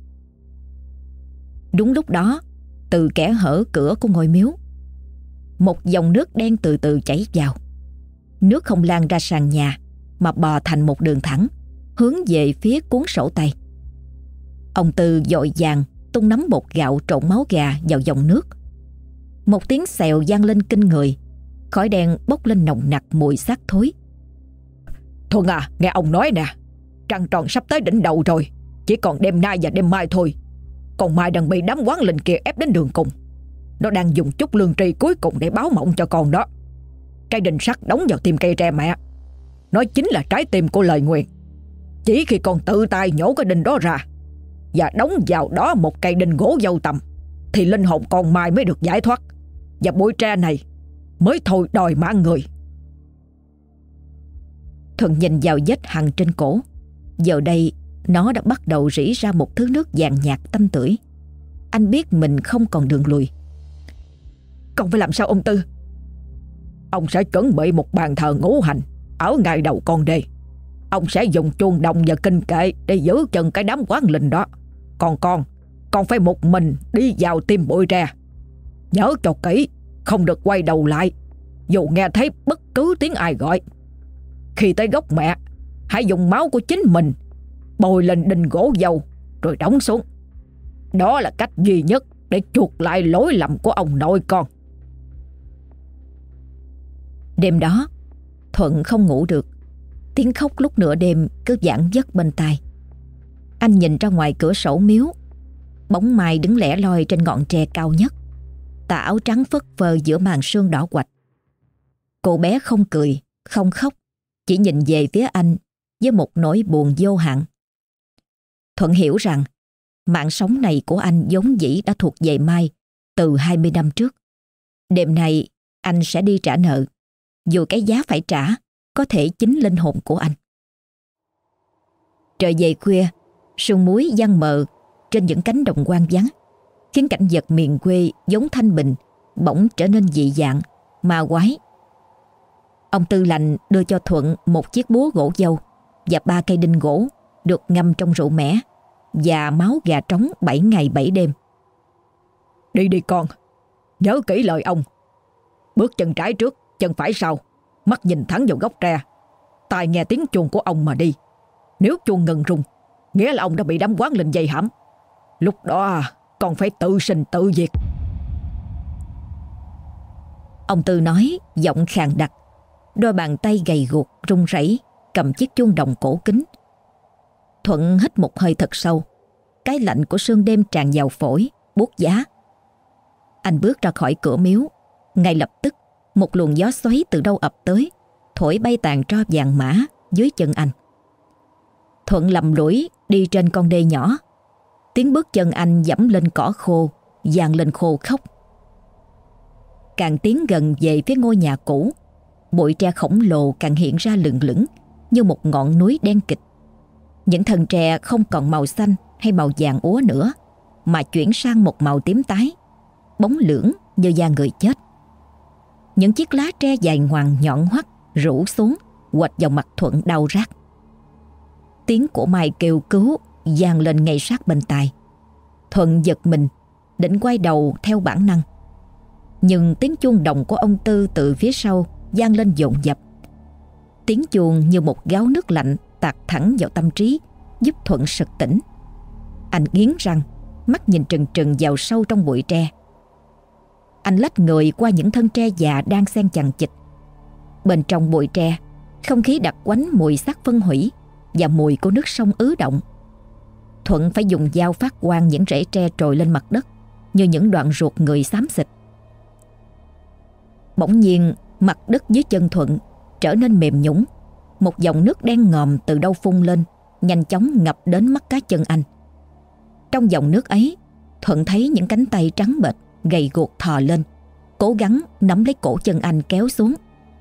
Đúng lúc đó, từ kẽ hở cửa của ngôi miếu, một dòng nước đen từ từ chảy vào. Nước không lan ra sàn nhà, mà bò thành một đường thẳng, hướng về phía cuốn sổ tay. Ông Tư vội vàng tung nắm bột gạo trộn máu gà vào dòng nước. Một tiếng xèo vang lên kinh người, khói đen bốc lên nồng nặc mùi xác thối. Thuận à, nghe ông nói nè, trăng tròn sắp tới đỉnh đầu rồi, chỉ còn đêm nay và đêm mai thôi. Còn Mai đang bị đám quán linh kia ép đến đường cùng. Nó đang dùng chút lương tri cuối cùng để báo mộng cho con đó. Cái đinh sắt đóng vào tim cây tre mẹ, nó chính là trái tim của lời nguyền. Chỉ khi con tự tay nhổ cái đinh đó ra và đóng vào đó một cây đinh gỗ dâu tằm, thì linh hồn con Mai mới được giải thoát, và bụi tre này mới thôi đòi mạng người. Thuận nhìn vào vết hằn trên cổ. Giờ đây nó đã bắt đầu rỉ ra một thứ nước vàng nhạt tanh tưởi. Anh biết mình không còn đường lùi. Con phải làm sao ông Tư? Ông sẽ chuẩn bị một bàn thờ ngũ hành ở ngay đầu con đê. Ông sẽ dùng chuông đồng và kinh kệ để giữ chân cái đám quán linh đó. Còn con, con phải một mình đi vào tim bụi tre. Nhớ cho kỹ, không được quay đầu lại dù nghe thấy bất cứ tiếng ai gọi. Khi tới gốc mẹ, hãy dùng máu của chính mình bồi lên đinh gỗ dâu rồi đóng xuống. Đó là cách duy nhất để chuộc lại lỗi lầm của ông nội con. Đêm đó, Thuận không ngủ được. Tiếng khóc lúc nửa đêm cứ vảng vất bên tai. Anh nhìn ra ngoài cửa sổ miếu. Bóng Mai đứng lẻ loi trên ngọn tre cao nhất, tà áo trắng phất phơ giữa màn sương đỏ quạch. Cô bé không cười, không khóc, chỉ nhìn về phía anh với một nỗi buồn vô hạn. Thuận hiểu rằng mạng sống này của anh vốn dĩ đã thuộc về Mai từ hai mươi năm trước. Đêm nay anh sẽ đi trả nợ, dù cái giá phải trả có thể chính linh hồn của anh. Trời về khuya, sương muối giăng mờ trên những cánh đồng hoang vắng, khiến cảnh vật miền quê vốn thanh bình bỗng trở nên dị dạng, ma quái. Ông Tư Lành đưa cho Thuận một chiếc búa gỗ dâu và ba cây đinh gỗ được ngâm trong rượu mẻ và máu gà trống bảy ngày bảy đêm. Đi đi con, nhớ kỹ lời ông. Bước chân trái trước, chân phải sau, mắt nhìn thẳng vào gốc tre, tai nghe tiếng chuông của ông mà đi. Nếu chuông ngừng rung, nghĩa là ông đã bị đám quán linh dây hãm. Lúc đó con phải tự sinh tự diệt. Ông Tư nói giọng khàn đặc, đôi bàn tay gầy guộc run rẩy cầm chiếc chuông đồng cổ kính. Thuận hít một hơi thật sâu, cái lạnh của sương đêm tràn vào phổi, buốt giá. Anh bước ra khỏi cửa miếu, ngay lập tức một luồng gió xoáy từ đâu ập tới, thổi bay tàn tro vàng mã dưới chân anh. Thuận lầm lũi đi trên con đê nhỏ, tiếng bước chân anh dẫm lên cỏ khô, vang lên khô khóc. Càng tiến gần về phía ngôi nhà cũ, bụi tre khổng lồ càng hiện ra lừng lững như một ngọn núi đen kịt. Những thân tre không còn màu xanh hay màu vàng úa nữa, mà chuyển sang một màu tím tái, bóng lưỡng như da người chết. Những chiếc lá tre dài ngoằng nhọn hoắt rủ xuống, quệt vào mặt Thuận đau rát. Tiếng của Mai kêu cứu vang lên ngay sát bên tai. Thuận giật mình, định quay đầu theo bản năng, nhưng tiếng chuông đồng của ông Tư từ phía sau vang lên dồn dập. Tiếng chuông như một gáo nước lạnh tạt thẳng vào tâm trí, giúp Thuận sực tỉnh. Anh nghiến răng, mắt nhìn trừng trừng vào sâu trong bụi tre. Anh lách người qua những thân tre già đang xen chằng chịt. Bên trong bụi tre, không khí đặc quánh mùi xác phân hủy và mùi của nước sông ứ động. Thuận phải dùng dao phát quang những rễ tre trồi lên mặt đất như những đoạn ruột người xám xịt. Bỗng nhiên mặt đất dưới chân Thuận trở nên mềm nhũn. Một dòng nước đen ngòm từ đâu phun lên, nhanh chóng ngập đến mắt cá chân anh. Trong dòng nước ấy, Thuận thấy những cánh tay trắng bệch gầy guộc thò lên, cố gắng nắm lấy cổ chân anh kéo xuống.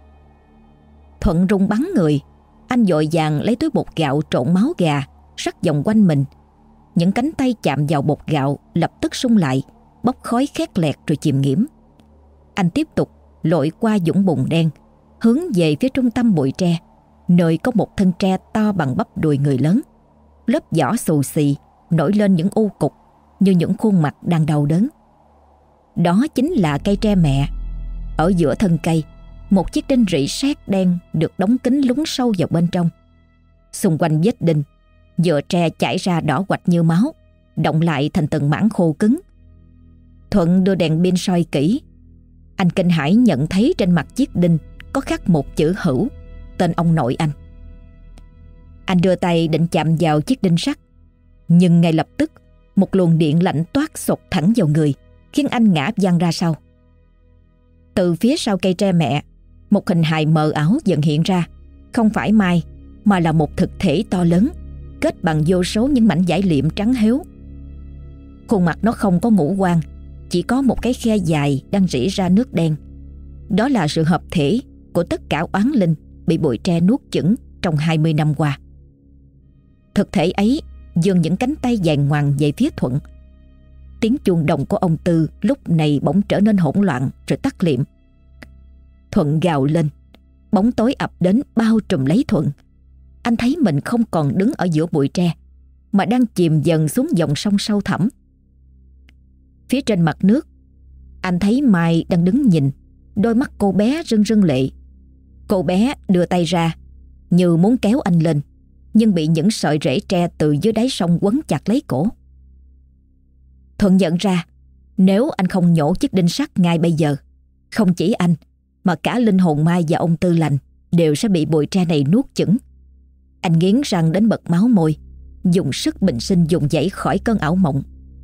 Thuận run bắn người. Anh vội vàng lấy túi bột gạo trộn máu gà rắc vòng quanh mình. Những cánh tay chạm vào bột gạo lập tức sung lại, bốc khói khét lẹt rồi chìm nghiễm. Anh tiếp tục lội qua vũng bùn đen, hướng về phía trung tâm bụi tre, nơi có một thân tre to bằng bắp đùi người lớn. Lớp vỏ xù xì nổi lên những u cục như những khuôn mặt đang đau đớn. Đó chính là cây tre mẹ. Ở giữa thân cây, một chiếc đinh rỉ sét đen được đóng kín lún sâu vào bên trong. Xung quanh vết đinh, vựa tre chảy ra đỏ quạch như máu, động lại thành từng mảng khô cứng. Thuận đưa đèn pin soi kỹ. Anh kinh hãi nhận thấy trên mặt chiếc đinh có khắc một chữ Hữu, tên ông nội anh. Anh đưa tay định chạm vào chiếc đinh sắt, nhưng ngay lập tức một luồng điện lạnh toát xộc thẳng vào người, khiến anh ngã văng ra sau. Từ phía sau cây tre mẹ, một hình hài mờ ảo dần hiện ra. Không phải Mai, mà là một thực thể to lớn, kết bằng vô số những mảnh vải liệm trắng héo. Khuôn mặt nó không có ngũ quan, chỉ có một cái khe dài đang rỉ ra nước đen. Đó là sự hợp thể của tất cả oán linh bị bụi tre nuốt chửng trong hai mươi năm qua. Thực thể ấy giương những cánh tay dài ngoằng về phía Thuận. Tiếng chuông đồng của ông Tư lúc này bỗng trở nên hỗn loạn rồi tắt liệm. Thuận gào lên. Bóng tối ập đến bao trùm lấy Thuận. Anh thấy mình không còn đứng ở giữa bụi tre, mà đang chìm dần xuống dòng sông sâu thẳm. Phía trên mặt nước, anh thấy Mai đang đứng nhìn. Đôi mắt cô bé rưng rưng lệ. Cô bé đưa tay ra như muốn kéo anh lên, nhưng bị những sợi rễ tre từ dưới đáy sông quấn chặt lấy cổ. Thuận nhận ra, nếu anh không nhổ chiếc đinh sắt ngay bây giờ, không chỉ anh mà cả linh hồn Mai và ông Tư Lành đều sẽ bị bụi tre này nuốt chửng. Anh nghiến răng đến bật máu môi, dùng sức bình sinh dùng dãy khỏi cơn ảo mộng.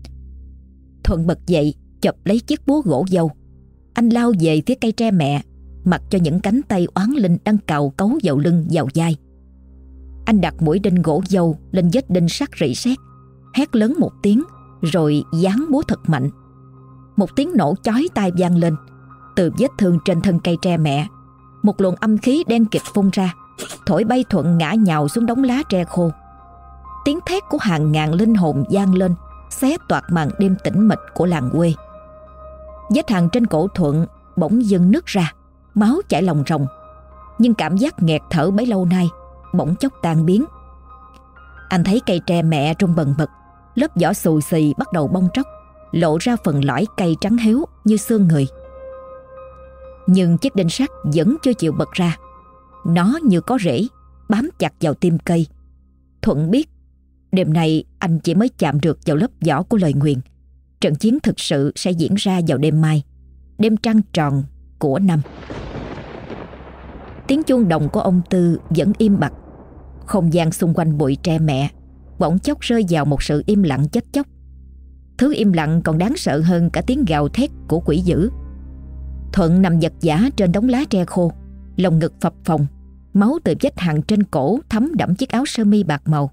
Thuận bật dậy, chộp lấy chiếc búa gỗ dâu. Anh lao về phía cây tre mẹ, mặc cho những cánh tay oán linh đang cào cấu vào lưng vào vai. Anh đặt mũi đinh gỗ dâu lên vết đinh sắt rỉ sét, hét lớn một tiếng rồi giáng búa thật mạnh. Một tiếng nổ chói tai vang lên. Từ vết thương trên thân cây tre mẹ, một luồng âm khí đen kịt phun ra, thổi bay Thuận ngã nhào xuống đống lá tre khô. Tiếng thét của hàng ngàn linh hồn vang lên, xé toạc màn đêm tĩnh mịch của làng quê. Vết hằn trên cổ Thuận bỗng dưng nứt ra, máu chảy lòng ròng. Nhưng cảm giác nghẹt thở bấy lâu nay bỗng chốc tan biến. Anh thấy cây tre mẹ rung bần bật, lớp vỏ xù xì bắt đầu bong tróc, lộ ra phần lõi cây trắng héo như xương người. Nhưng chiếc đinh sắt vẫn chưa chịu bật ra. Nó như có rễ, bám chặt vào tim cây. Thuận biết đêm nay anh chỉ mới chạm được vào lớp vỏ của lời nguyền. Trận chiến thực sự sẽ diễn ra vào đêm mai, đêm trăng tròn của năm. Tiếng chuông đồng của ông Tư vẫn im bặt. Không gian xung quanh bụi tre mẹ bỗng chốc rơi vào một sự im lặng chết chóc. Thứ im lặng còn đáng sợ hơn cả tiếng gào thét của quỷ dữ. Thuận nằm vật vã trên đống lá tre khô, lồng ngực phập phồng, máu từ vết hằn trên cổ thấm đẫm chiếc áo sơ mi bạc màu.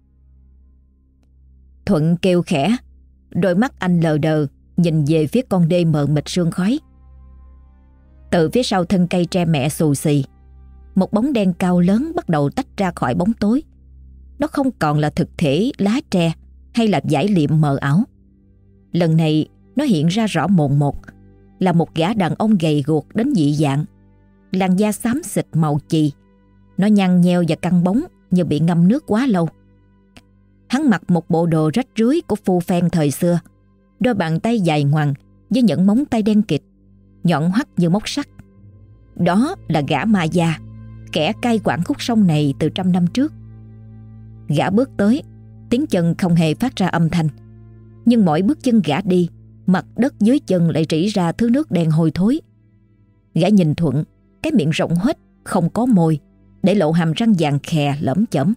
Thuận kêu khẽ, đôi mắt anh lờ đờ nhìn về phía con đê mờ mịt sương khói. Từ phía sau thân cây tre mẹ xù xì, một bóng đen cao lớn bắt đầu tách ra khỏi bóng tối. Nó không còn là thực thể lá tre hay là dải liệm mờ ảo. Lần này nó hiện ra rõ mồn một, là một gã đàn ông gầy guộc đến dị dạng, làn da xám xịt màu chì. Nó nhăn nheo và căng bóng như bị ngâm nước quá lâu. Hắn mặc một bộ đồ rách rưới của phu phen thời xưa, đôi bàn tay dài ngoằng với những móng tay đen kịt, nhọn hoắt như móc sắt. Đó là gã ma già, kẻ cai quản khúc sông này từ trăm năm trước. Gã bước tới, tiếng chân không hề phát ra âm thanh, nhưng mỗi bước chân gã đi, mặt đất dưới chân lại rỉ ra thứ nước đen hôi thối. Gã nhìn Thuận, cái miệng rộng hết, không có môi, để lộ hàm răng vàng khè lởm chởm.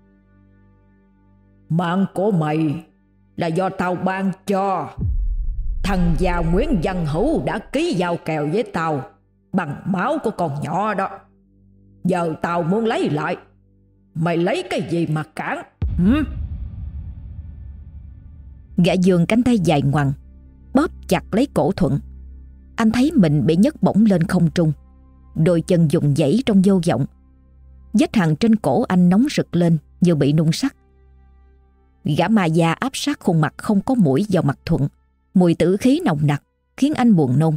Mạng của mày là do tao ban cho. Thằng già Nguyễn Văn Hữu đã ký giao kèo với tao bằng máu của con nhỏ đó. Giờ tao muốn lấy lại, mày lấy cái gì mà cản? Hử? Gã giương cánh tay dài ngoằng, bóp chặt lấy cổ Thuận. Anh thấy mình bị nhấc bổng lên không trung, đôi chân dùng dãy trong vô vọng. Vết hằn trên cổ anh nóng rực lên như bị nung sắt. Gã ma già áp sát khuôn mặt không có mũi vào mặt Thuận, mùi tử khí nồng nặc khiến anh buồn nôn.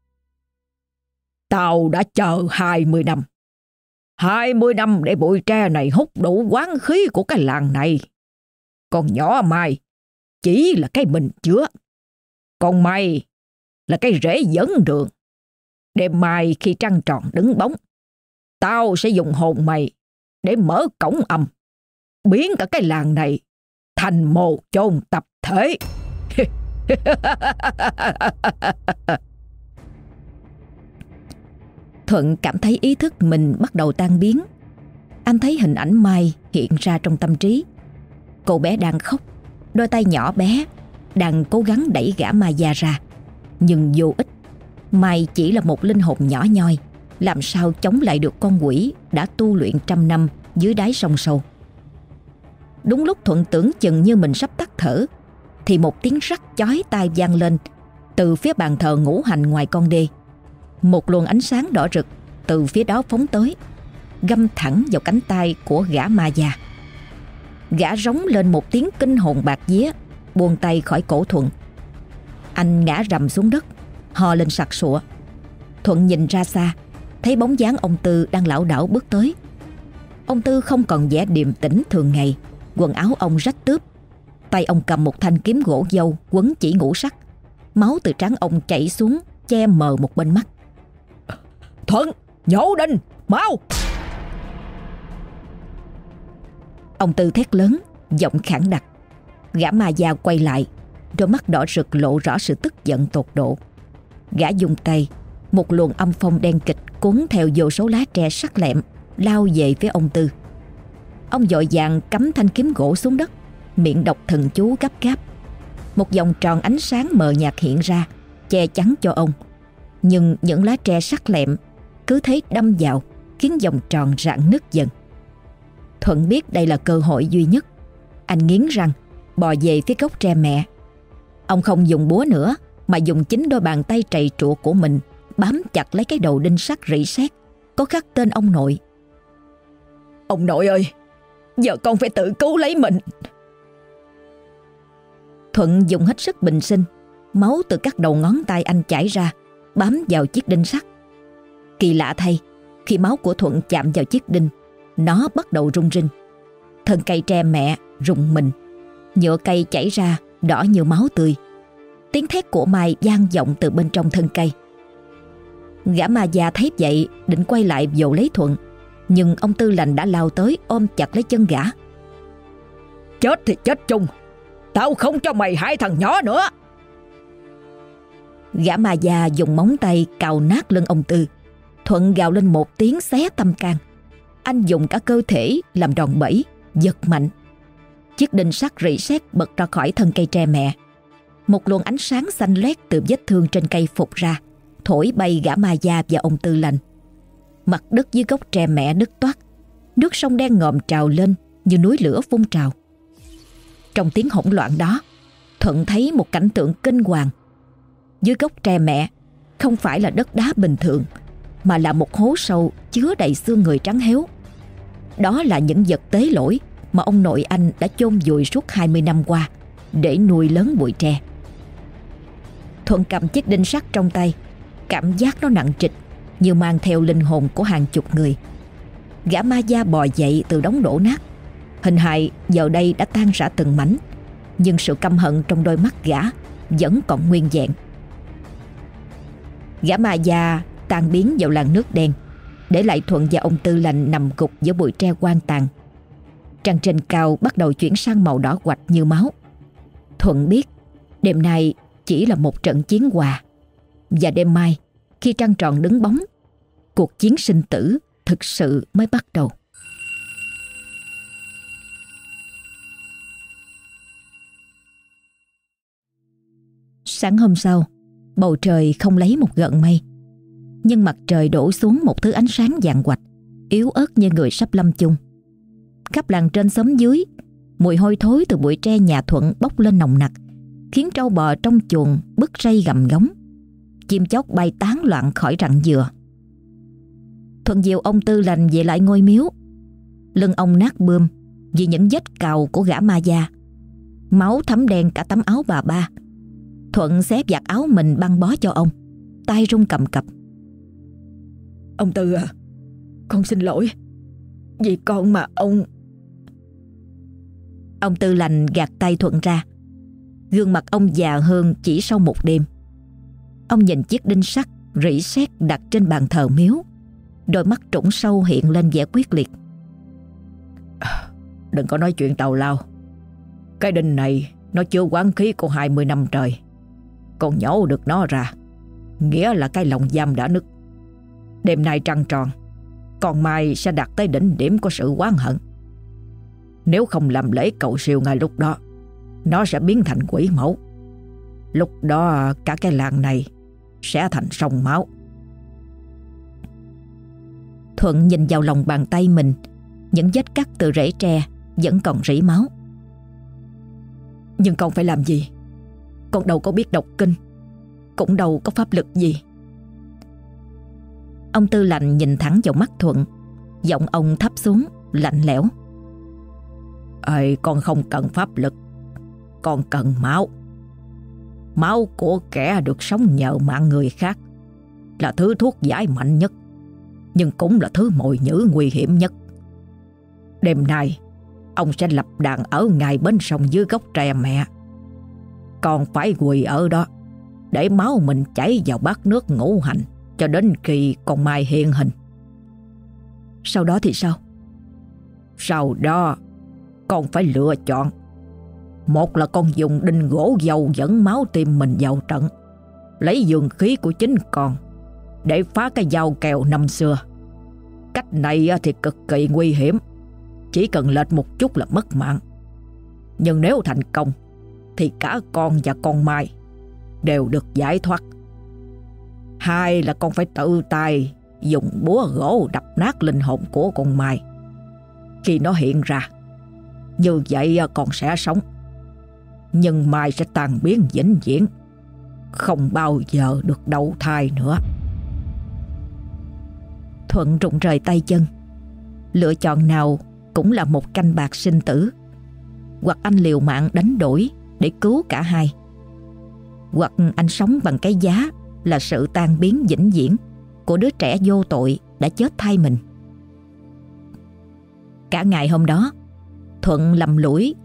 Tao đã chờ hai mươi năm. Hai mươi năm để bụi tre này hút đủ quán khí của cái làng này. Con nhỏ mày chỉ là cái bình chứa, còn mày là cái rễ dẫn đường. Đêm mai khi trăng tròn đứng bóng, tao sẽ dùng hồn mày để mở cổng âm, biến cả cái làng này thành mồ chôn tập thể. Thuận cảm thấy ý thức mình bắt đầu tan biến. Anh thấy hình ảnh Mai hiện ra trong tâm trí. Cô bé đang khóc, đôi tay nhỏ bé đang cố gắng đẩy gã ma già ra, nhưng vô ích. Mai chỉ là một linh hồn nhỏ nhoi, làm sao chống lại được con quỷ đã tu luyện trăm năm dưới đáy sông sâu. Đúng lúc Thuận tưởng chừng như mình sắp tắt thở, thì một tiếng rắc chói tai vang lên từ phía bàn thờ ngũ hành ngoài con đê. Một luồng ánh sáng đỏ rực từ phía đó phóng tới, găm thẳng vào cánh tay của gã ma già. Gã rống lên một tiếng kinh hồn bạc vía, buông tay khỏi cổ Thuận. Anh ngã rầm xuống đất, ho lên sặc sụa. Thuận nhìn ra xa, thấy bóng dáng ông Tư đang lảo đảo bước tới. Ông Tư không còn vẻ điềm tĩnh thường ngày, quần áo ông rách tướp, tay ông cầm một thanh kiếm gỗ dâu quấn chỉ ngũ sắc. Máu từ trán ông chảy xuống che mờ một bên mắt. Thuận, nhổ đinh, mau! Ông Tư thét lớn, giọng khản đặc. Gã ma già quay lại, đôi mắt đỏ rực lộ rõ sự tức giận tột độ. Gã dùng tay, một luồng âm phong đen kịch cuốn theo vô số lá tre sắc lẹm lao về phía ông Tư. Ông vội vàng cắm thanh kiếm gỗ xuống đất, miệng đọc thần chú gấp gáp. Một vòng tròn ánh sáng mờ nhạt hiện ra, che chắn cho ông. Nhưng những lá tre sắc lẹm cứ thế đâm vào, khiến vòng tròn rạn nứt dần. Thuận biết đây là cơ hội duy nhất. Anh nghiến răng, bò về phía gốc tre mẹ. Ông không dùng búa nữa, mà dùng chính đôi bàn tay trầy trụa của mình bám chặt lấy cái đầu đinh sắt rỉ sét có khắc tên ông nội. Ông nội ơi, giờ con phải tự cứu lấy mình. Thuận dùng hết sức bình sinh. Máu từ các đầu ngón tay anh chảy ra, bám vào chiếc đinh sắt. Kỳ lạ thay, khi máu của Thuận chạm vào chiếc đinh, nó bắt đầu rung rinh. Thân cây tre mẹ rùng mình. Nhựa cây chảy ra đỏ như máu tươi. Tiếng thét của Mai vang vọng từ bên trong thân cây. Gã ma già thấy vậy định quay lại vồ lấy Thuận, nhưng ông Tư Lành đã lao tới ôm chặt lấy chân gã. Chết thì chết chung, tao không cho mày hại thằng nhỏ nữa. Gã ma già dùng móng tay cào nát lưng ông Tư. Thuận gào lên một tiếng xé tâm can. Anh dùng cả cơ thể làm đòn bẩy, giật mạnh. Chiếc đinh sắt rỉ sét bật ra khỏi thân cây tre mẹ. Một luồng ánh sáng xanh lét từ vết thương trên cây phụt ra, thổi bay gã ma già và ông Tư Lành. Mặt đất dưới gốc tre mẹ đứt toác, nước sông đen ngòm trào lên như núi lửa phun trào. Trong tiếng hỗn loạn đó, Thuận thấy một cảnh tượng kinh hoàng. Dưới gốc tre mẹ không phải là đất đá bình thường, mà là một hố sâu chứa đầy xương người trắng héo. Đó là những vật tế lỗi mà ông nội anh đã chôn vùi suốt hai mươi năm qua để nuôi lớn bụi tre. Thuận cầm chiếc đinh sắt trong tay, cảm giác nó nặng trịch như mang theo linh hồn của hàng chục người. Gã ma da bò dậy từ đống đổ nát. Hình hài giờ đây đã tan rã từng mảnh, nhưng sự căm hận trong đôi mắt gã vẫn còn nguyên vẹn. Gã ma da tan biến vào làn nước đen, để lại Thuận và ông Tư Lành nằm gục giữa bụi tre hoang tàn. Trăng trên cao bắt đầu chuyển sang màu đỏ quạch như máu. Thuận biết đêm nay chỉ là một trận chiến hòa, và đêm mai khi trăng tròn đứng bóng, cuộc chiến sinh tử thực sự mới bắt đầu. Sáng hôm sau, bầu trời không lấy một gợn mây, nhưng mặt trời đổ xuống một thứ ánh sáng vàng quạch, yếu ớt như người sắp lâm chung. Khắp làng trên xóm dưới, mùi hôi thối từ bụi tre nhà Thuận bốc lên nồng nặc, khiến trâu bò trong chuồng bứt rây gầm gống. Chim chóc bay tán loạn khỏi rặng dừa. Thuận dìu ông Tư Lành về lại ngôi miếu. Lưng ông nát bươm vì những vết cào của gã ma da. Máu thấm đen cả tấm áo bà ba. Thuận xé vạt áo mình băng bó cho ông, tay run cầm cập. Ông Tư à, con xin lỗi. Vì con mà ông... Ông Tư Lành gạt tay Thuận ra. Gương mặt ông già hơn chỉ sau một đêm. Ông nhìn chiếc đinh sắt rỉ sét đặt trên bàn thờ miếu. Đôi mắt trũng sâu hiện lên vẻ quyết liệt. Đừng có nói chuyện tào lao. Cái đinh này nó chứa oán khí của hai mươi năm trời. Con nhổ được nó ra, nghĩa là cái lòng giam đã nứt. Đêm nay trăng tròn, còn mai sẽ đạt tới đỉnh điểm của sự oán hận. Nếu không làm lễ cầu siêu ngay lúc đó, nó sẽ biến thành quỷ mẫu. Lúc đó cả cái làng này sẽ thành sông máu. Thuận nhìn vào lòng bàn tay mình. Những vết cắt từ rễ tre vẫn còn rỉ máu. Nhưng con phải làm gì? Con đâu có biết đọc kinh, cũng đâu có pháp lực gì. Ông Tư Lành nhìn thẳng vào mắt Thuận. Giọng ông thấp xuống lạnh lẽo. Ê, con không cần pháp lực, con cần máu. Máu của kẻ được sống nhờ mạng người khác là thứ thuốc giải mạnh nhất, nhưng cũng là thứ mồi nhử nguy hiểm nhất. Đêm nay ông sẽ lập đàn ở ngay bên sông dưới gốc tre mẹ. Con phải quỳ ở đó để máu mình chảy vào bát nước ngũ hành cho đến khi con mai hiện hình. Sau đó thì sao? Sau đó con phải lựa chọn. Một là con dùng đinh gỗ dầu dẫn máu tim mình vào trận, lấy dương khí của chính con để phá cái dao kèo năm xưa. Cách này thì cực kỳ nguy hiểm, chỉ cần lệch một chút là mất mạng. Nhưng nếu thành công thì cả con và con Mai đều được giải thoát. Hai là con phải tự tay dùng búa gỗ đập nát linh hồn của con Mai. Khi nó hiện ra, như vậy con sẽ sống, nhưng Mai sẽ tan biến vĩnh viễn, không bao giờ được đầu thai nữa. Thuận rụng rời tay chân. Lựa chọn nào cũng là một canh bạc sinh tử. Hoặc anh liều mạng đánh đổi để cứu cả hai, hoặc anh sống bằng cái giá là sự tan biến vĩnh viễn của đứa trẻ vô tội đã chết thay mình. Cả ngày hôm đó, Thuận lầm lũi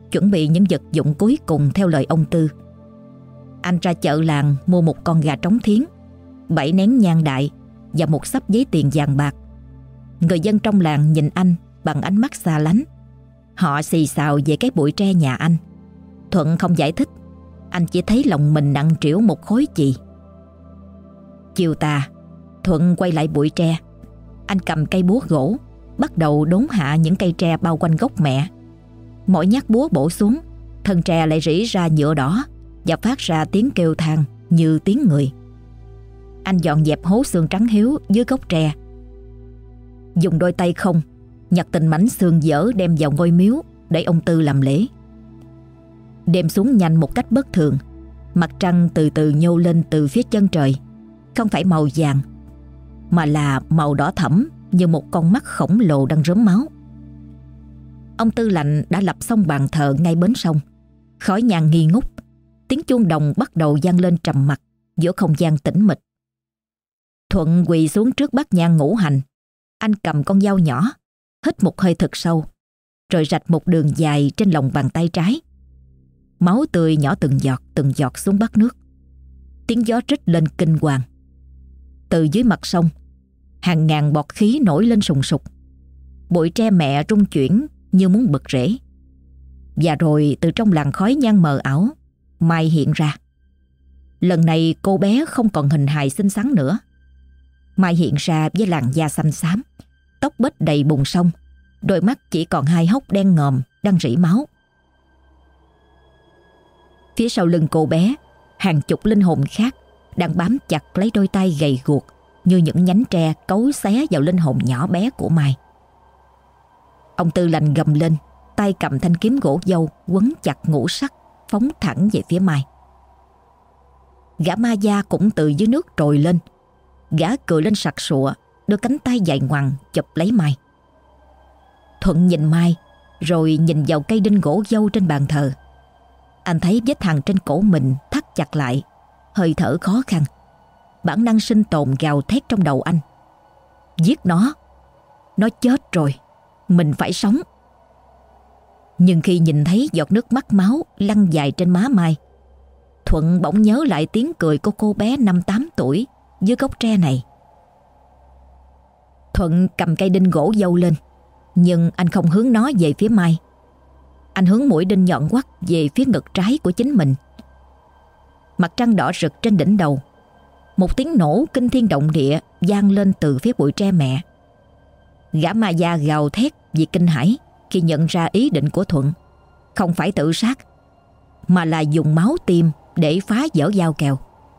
chuẩn bị những vật dụng cuối cùng theo lời ông Tư. Anh ra chợ làng mua một con gà trống thiến, bảy nén nhang đại và một xấp giấy tiền vàng bạc. Người dân trong làng nhìn anh bằng ánh mắt xa lánh. Họ xì xào về cái bụi tre nhà anh. Thuận không giải thích, anh chỉ thấy lòng mình nặng trĩu một khối chì. Chiều tà, Thuận quay lại bụi tre. Anh cầm cây búa gỗ, bắt đầu đốn hạ những cây tre bao quanh gốc mẹ. Mỗi nhát búa bổ xuống, thân tre lại rỉ ra nhựa đỏ và phát ra tiếng kêu than như tiếng người. Anh dọn dẹp hố xương trắng hiếu dưới gốc tre. Dùng đôi tay không nhặt từng mảnh xương dở đem vào ngôi miếu để ông Tư làm lễ. Đêm xuống nhanh một cách bất thường. Mặt trăng từ từ nhô lên từ phía chân trời. Không phải màu vàng, mà là màu đỏ thẫm như một con mắt khổng lồ đang rớm máu. Ông Tư Lạnh đã lập xong bàn thờ ngay bến sông. Khói nhang nghi ngút, tiếng chuông đồng bắt đầu vang lên trầm mặc giữa không gian tĩnh mịch. Thuận quỳ xuống trước bát nhang ngũ hành. Anh cầm con dao nhỏ, hít một hơi thật sâu, rồi rạch một đường dài trên lòng bàn tay trái. Máu tươi nhỏ từng giọt từng giọt xuống bát nước. Tiếng gió rít lên kinh hoàng. Từ dưới mặt sông, hàng ngàn bọt khí nổi lên sùng sục. Bụi tre mẹ rung chuyển như muốn bật rễ. Và rồi từ trong làn khói nhang mờ ảo, Mai hiện ra. Lần này cô bé không còn hình hài xinh xắn nữa. Mai hiện ra với làn da xanh xám, tóc bết đầy bùn sông, đôi mắt chỉ còn hai hốc đen ngòm đang rỉ máu. Phía sau lưng cô bé, hàng chục linh hồn khác đang bám chặt lấy đôi tay gầy guộc như những nhánh tre cấu xé vào linh hồn nhỏ bé của Mai. Ông Tư Lạnh gầm lên, tay cầm thanh kiếm gỗ dâu quấn chặt ngũ sắc, phóng thẳng về phía Mai. Gã ma da cũng từ dưới nước trồi lên. Gã cười lên sặc sụa, đưa cánh tay dài ngoằng chụp lấy Mai. Thuận nhìn Mai, rồi nhìn vào cây đinh gỗ dâu trên bàn thờ. Anh thấy vết hằn trên cổ mình thắt chặt lại, hơi thở khó khăn. Bản năng sinh tồn gào thét trong đầu anh. Giết nó, nó chết rồi, mình phải sống. Nhưng khi nhìn thấy giọt nước mắt máu lăn dài trên má Mai, Thuận bỗng nhớ lại tiếng cười của cô bé năm tám tuổi dưới gốc tre này. Thuận cầm cây đinh gỗ dâu lên, nhưng anh không hướng nó về phía Mai. Anh hướng mũi đinh nhọn quắt về phía ngực trái của chính mình. Mặt trăng đỏ rực trên đỉnh đầu. Một tiếng nổ kinh thiên động địa vang lên từ phía bụi tre mẹ. Gã ma da gào thét vì kinh hãi khi nhận ra ý định của Thuận. Không phải tự sát, mà là dùng máu tim để phá vỡ dao kèo.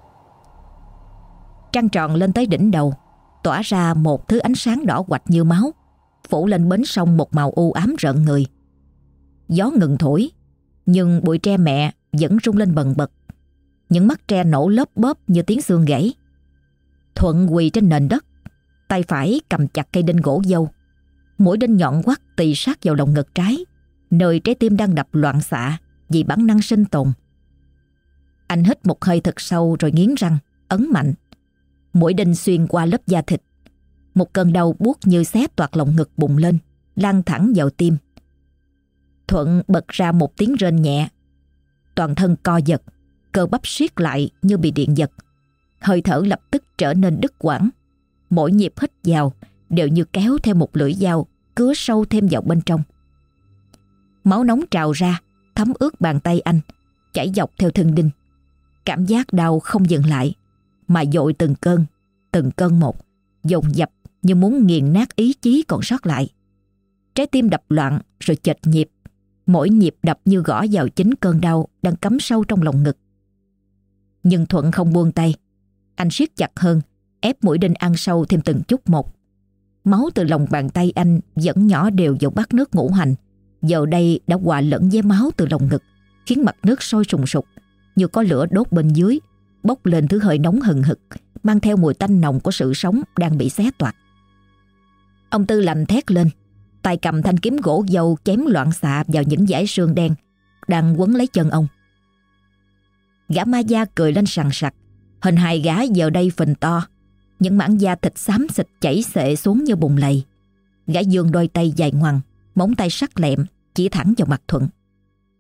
Trăng tròn lên tới đỉnh đầu, tỏa ra một thứ ánh sáng đỏ quạch như máu, phủ lên bến sông một màu u ám rợn người. Gió ngừng thổi, nhưng bụi tre mẹ vẫn rung lên bần bật. Những mắt tre nổ lốp bốp như tiếng xương gãy. Thuận quỳ trên nền đất, tay phải cầm chặt cây đinh gỗ dâu. Mũi đinh nhọn quắt tì sát vào lồng ngực trái, nơi trái tim đang đập loạn xạ vì bản năng sinh tồn. Anh hít một hơi thật sâu rồi nghiến răng, ấn mạnh. Mũi đinh xuyên qua lớp da thịt. Một cơn đau buốt như xé toạc lồng ngực bùng lên, lan thẳng vào tim. Thuận bật ra một tiếng rên nhẹ. Toàn thân co giật, cơ bắp siết lại như bị điện giật. Hơi thở lập tức trở nên đứt quãng. Mỗi nhịp hít vào đều như kéo theo một lưỡi dao cứa sâu thêm vào bên trong. Máu nóng trào ra, thấm ướt bàn tay anh, chảy dọc theo thân đinh. Cảm giác đau không dừng lại, mà dội từng cơn, từng cơn một, dồn dập như muốn nghiền nát ý chí còn sót lại. Trái tim đập loạn rồi chệch nhịp, mỗi nhịp đập như gõ vào chính cơn đau đang cắm sâu trong lồng ngực. Nhưng Thuận không buông tay. Anh siết chặt hơn, ép mũi đinh ăn sâu thêm từng chút một. Máu từ lòng bàn tay anh dẫn nhỏ đều vào bát nước ngũ hành, giờ đây đã hòa lẫn với máu từ lồng ngực, khiến mặt nước sôi sùng sục như có lửa đốt bên dưới, bốc lên thứ hơi nóng hừng hực, mang theo mùi tanh nồng của sự sống đang bị xé toạc. Ông Tư Lạnh thét lên, tay cầm thanh kiếm gỗ dâu chém loạn xạ vào những dải xương đen đang quấn lấy chân ông. Gã ma da cười lên sằng sặc, hình hài gã giờ đây phình to, những mảng da thịt xám xịt chảy xệ xuống như bùn lầy. Gã giương đôi tay dài ngoằng, móng tay sắc lẹm chỉ thẳng vào mặt Thuận.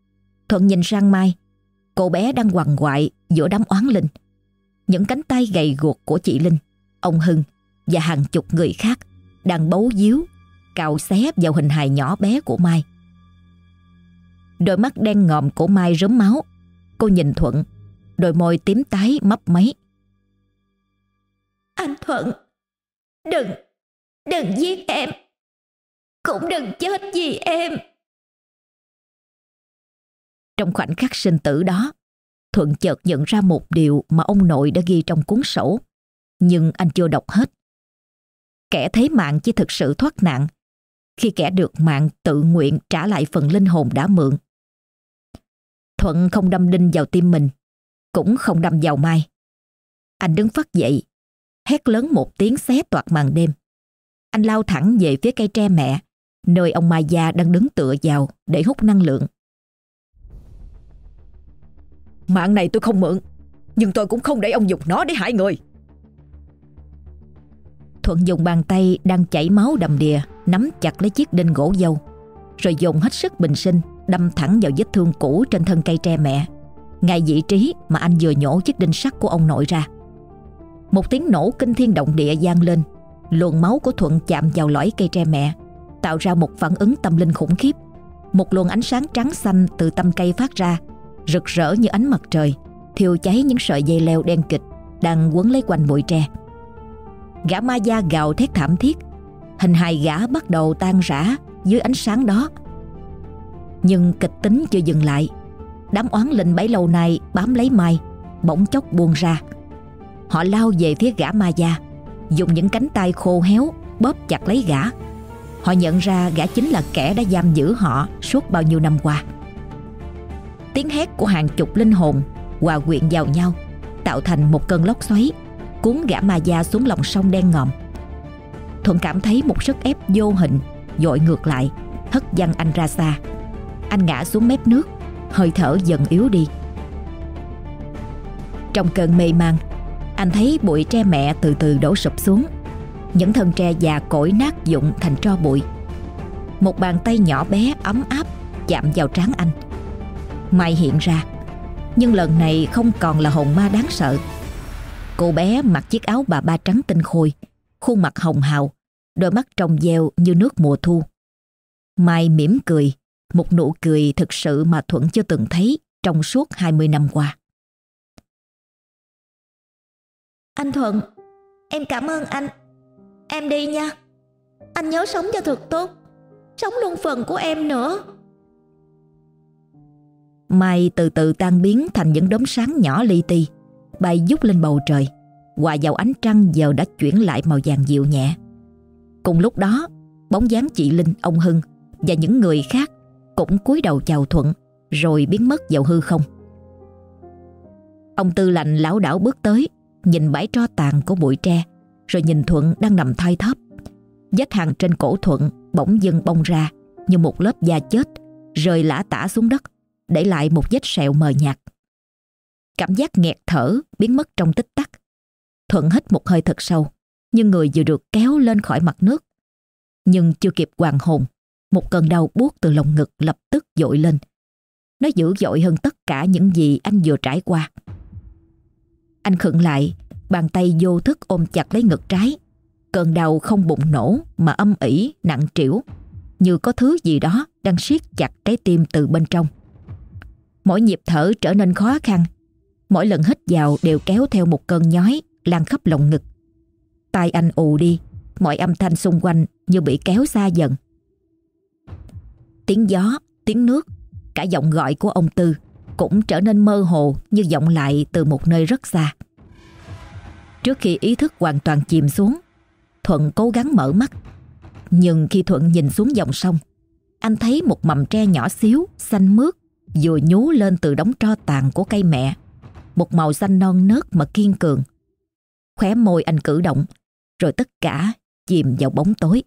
Thuận nhìn sang Mai. Cô bé đang quằn quại giữa đám oán linh. Những cánh tay gầy guộc của chị Linh, ông Hưng và hàng chục người khác đang bấu víu, cào xé vào hình hài nhỏ bé của Mai. Đôi mắt đen ngòm của Mai rớm máu. Cô nhìn Thuận, đôi môi tím tái mấp máy. Anh Thuận, đừng, đừng giết em, cũng đừng chết vì em. Trong khoảnh khắc sinh tử đó, Thuận chợt nhận ra một điều mà ông nội đã ghi trong cuốn sổ, nhưng anh chưa đọc hết. Kẻ thấy mạng chỉ thực sự thoát nạn khi kẻ được mạng tự nguyện trả lại phần linh hồn đã mượn. Thuận không đâm đinh vào tim mình, cũng không đâm vào Mai. Anh đứng phắt dậy, hét lớn một tiếng xé toạc màn đêm. Anh lao thẳng về phía cây tre mẹ, nơi ông Mai già đang đứng tựa vào để hút năng lượng. Mạng này tôi không mượn, nhưng tôi cũng không để ông dùng nó để hại người. Thuận dùng bàn tay đang chảy máu đầm đìa nắm chặt lấy chiếc đinh gỗ dâu, rồi dùng hết sức bình sinh đâm thẳng vào vết thương cũ trên thân cây tre mẹ, ngay vị trí mà anh vừa nhổ chiếc đinh sắt của ông nội ra. Một tiếng nổ kinh thiên động địa vang lên. Luồng máu của Thuận chạm vào lõi cây tre mẹ, tạo ra một phản ứng tâm linh khủng khiếp. Một luồng ánh sáng trắng xanh từ tâm cây phát ra, rực rỡ như ánh mặt trời, thiêu cháy những sợi dây leo đen kịt đang quấn lấy quanh bụi tre. Gã ma da gào thét thảm thiết. Hình hài gã bắt đầu tan rã dưới ánh sáng đó. Nhưng kịch tính chưa dừng lại. Đám oán linh bấy lâu nay bám lấy Mai bỗng chốc buông ra. Họ lao về phía gã ma da, dùng những cánh tay khô héo bóp chặt lấy gã. Họ nhận ra gã chính là kẻ đã giam giữ họ suốt bao nhiêu năm qua. Tiếng hét của hàng chục linh hồn hòa quyện vào nhau, tạo thành một cơn lốc xoáy, cuốn gã ma da xuống lòng sông đen ngòm. Thuận cảm thấy một sức ép vô hình dội ngược lại, hất văng anh ra xa. Anh ngã xuống mép nước, hơi thở dần yếu đi. Trong cơn mê man, anh thấy bụi tre mẹ từ từ đổ sụp xuống. Những thân tre già cỗi nát vụn thành tro bụi. Một bàn tay nhỏ bé ấm áp chạm vào trán anh. Mai hiện ra, nhưng lần này không còn là hồn ma đáng sợ. Cô bé mặc chiếc áo bà ba trắng tinh khôi, khuôn mặt hồng hào, đôi mắt trong veo như nước mùa thu. Mai mỉm cười, một nụ cười thực sự mà Thuận chưa từng thấy trong suốt hai mươi năm qua. Anh Thuận, em cảm ơn anh. Em đi nha. Anh nhớ sống cho thật tốt, sống luôn phần của em nữa. Mai từ từ tan biến thành những đốm sáng nhỏ li ti, bay vút lên bầu trời, hòa vào ánh trăng giờ đã chuyển lại màu vàng dịu nhẹ. Cùng lúc đó, bóng dáng chị Linh, ông Hưng và những người khác cũng cúi đầu chào Thuận, rồi biến mất vào hư không. Ông Tư Lạnh lảo đảo bước tới, nhìn bãi tro tàn của bụi tre, rồi nhìn Thuận đang nằm thoi thóp. Vết hằn trên cổ Thuận bỗng dưng bong ra như một lớp da chết, rơi lả tả xuống đất, để lại một vết sẹo mờ nhạt. Cảm giác nghẹt thở biến mất trong tích tắc. Thuận hít một hơi thật sâu, nhưng người vừa được kéo lên khỏi mặt nước. Nhưng chưa kịp hoàn hồn, một cơn đau buốt từ lồng ngực lập tức dội lên. Nó dữ dội hơn tất cả những gì anh vừa trải qua. Anh khựng lại, bàn tay vô thức ôm chặt lấy ngực trái. Cơn đau không bùng nổ mà âm ỉ, nặng trĩu, như có thứ gì đó đang siết chặt trái tim từ bên trong. Mỗi nhịp thở trở nên khó khăn. Mỗi lần hít vào đều kéo theo một cơn nhói lan khắp lồng ngực. Tai anh ù đi, mọi âm thanh xung quanh như bị kéo xa dần. Tiếng gió, tiếng nước, cả giọng gọi của ông Tư cũng trở nên mơ hồ như vọng lại từ một nơi rất xa. Trước khi ý thức hoàn toàn chìm xuống, Thuận cố gắng mở mắt. Nhưng khi Thuận nhìn xuống dòng sông, anh thấy một mầm tre nhỏ xíu, xanh mướt, vừa nhú lên từ đống tro tàn của cây mẹ. Một màu xanh non nớt mà kiên cường. Khóe môi anh cử động, rồi tất cả chìm vào bóng tối.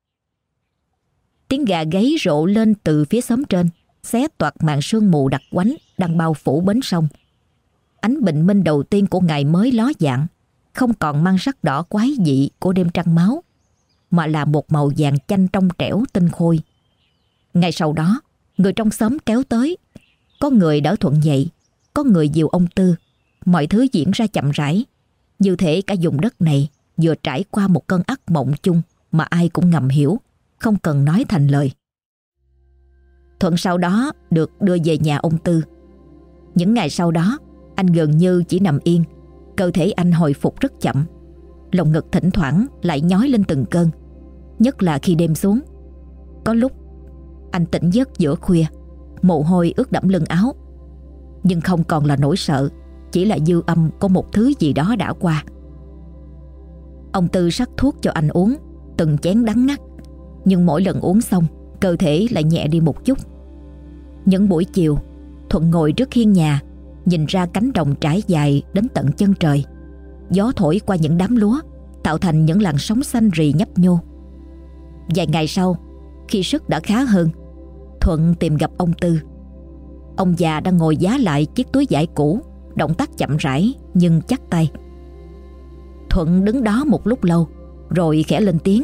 Tiếng gà gáy rộ lên từ phía xóm trên, xé toạc màn sương mù đặc quánh đang bao phủ bến sông. Ánh bình minh đầu tiên của ngày mới ló dạng, không còn mang sắc đỏ quái dị của đêm trăng máu, mà là một màu vàng chanh trong trẻo tinh khôi. Ngay sau đó, người trong xóm kéo tới. Có người đỡ Thuận dậy, có người dìu ông Tư. Mọi thứ diễn ra chậm rãi, như thể cả vùng đất này vừa trải qua một cơn ác mộng chung mà ai cũng ngầm hiểu, không cần nói thành lời. Thuận sau đó được đưa về nhà ông Tư. Những ngày sau đó, anh gần như chỉ nằm yên. Cơ thể anh hồi phục rất chậm. Lồng ngực thỉnh thoảng lại nhói lên từng cơn, nhất là khi đêm xuống. Có lúc anh tỉnh giấc giữa khuya, mồ hôi ướt đẫm lưng áo. Nhưng không còn là nỗi sợ, chỉ là dư âm của một thứ gì đó đã qua. Ông Tư sắc thuốc cho anh uống từng chén đắng ngắt, nhưng mỗi lần uống xong, cơ thể lại nhẹ đi một chút. Những buổi chiều, Thuận ngồi trước hiên nhà, nhìn ra cánh đồng trải dài đến tận chân trời. Gió thổi qua những đám lúa, tạo thành những làn sóng xanh rì nhấp nhô. Vài ngày sau, khi sức đã khá hơn, Thuận tìm gặp ông Tư. Ông già đang ngồi giá lại chiếc túi vải cũ, động tác chậm rãi nhưng chắc tay. Thuận đứng đó một lúc lâu, rồi khẽ lên tiếng: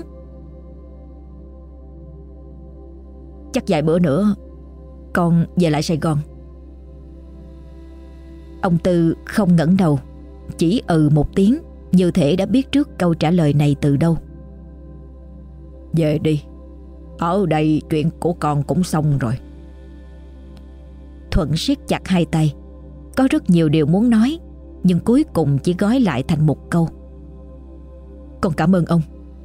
"Chắc vài bữa nữa con về lại Sài Gòn." Ông Tư không ngẩng đầu, chỉ ừ một tiếng, như thể đã biết trước câu trả lời này từ đâu. "Về đi, ở đây chuyện của con cũng xong rồi." Thuận siết chặt hai tay. Có rất nhiều điều muốn nói, nhưng cuối cùng chỉ gói lại thành một câu: "Con cảm ơn ông."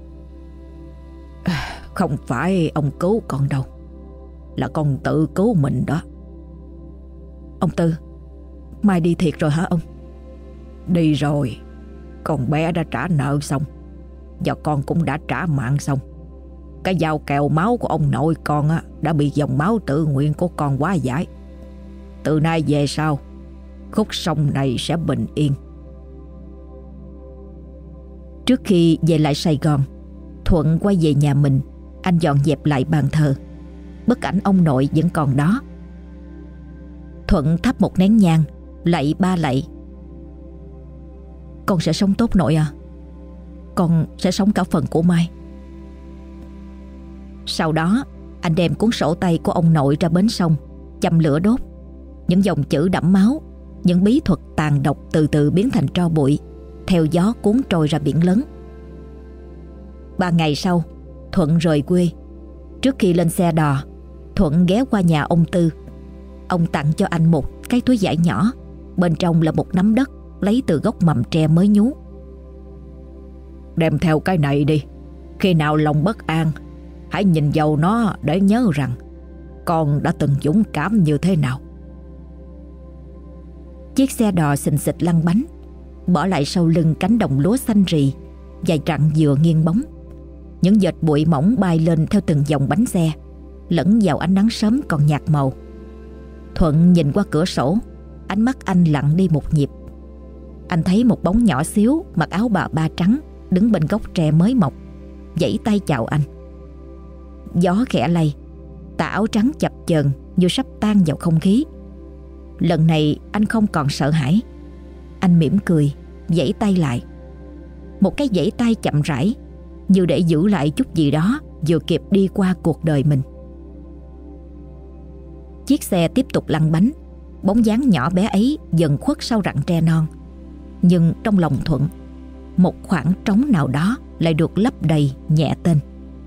"Không phải ông cứu con đâu, là con tự cứu mình đó." "Ông Tư, mai đi thiệt rồi hả ông?" "Đi rồi, con bé đã trả nợ xong, và con cũng đã trả mạng xong. Cái dao kèo máu của ông nội con á, đã bị dòng máu tự nguyện của con hóa giải. Từ nay về sau, khúc sông này sẽ bình yên." Trước khi về lại Sài Gòn, Thuận quay về nhà mình. Anh dọn dẹp lại bàn thờ. Bức ảnh ông nội vẫn còn đó. Thuận thắp một nén nhang, lạy ba lạy: "Con sẽ sống tốt nội à. Con sẽ sống cả phần của Mai." Sau đó, anh đem cuốn sổ tay của ông nội ra bến sông, châm lửa đốt. Những dòng chữ đẫm máu, những bí thuật tàn độc từ từ biến thành tro bụi, theo gió cuốn trôi ra biển lớn. Ba ngày sau, Thuận rời quê. Trước khi lên xe đò, Thuận ghé qua nhà ông Tư. Ông tặng cho anh một cái túi vải nhỏ, bên trong là một nắm đất lấy từ gốc mầm tre mới nhú. "Đem theo cái này đi, khi nào lòng bất an, hãy nhìn vào nó để nhớ rằng con đã từng dũng cảm như thế nào." Chiếc xe đò xình xịch lăn bánh, bỏ lại sau lưng cánh đồng lúa xanh rì, vài rặng dừa nghiêng bóng. Những vệt bụi mỏng bay lên theo từng dòng bánh xe, lẫn vào ánh nắng sớm còn nhạt màu. Thuận nhìn qua cửa sổ, ánh mắt anh lặng đi một nhịp. Anh thấy một bóng nhỏ xíu mặc áo bà ba trắng đứng bên gốc tre mới mọc, vẫy tay chào anh. Gió khẽ lay, tà áo trắng chập chờn như sắp tan vào không khí. Lần này anh không còn sợ hãi. Anh mỉm cười, vẫy tay lại. Một cái vẫy tay chậm rãi, như để giữ lại chút gì đó vừa kịp đi qua cuộc đời mình. Chiếc xe tiếp tục lăn bánh. Bóng dáng nhỏ bé ấy dần khuất sau rặng tre non. Nhưng trong lòng Thuận, một khoảng trống nào đó lại được lấp đầy nhẹ tên.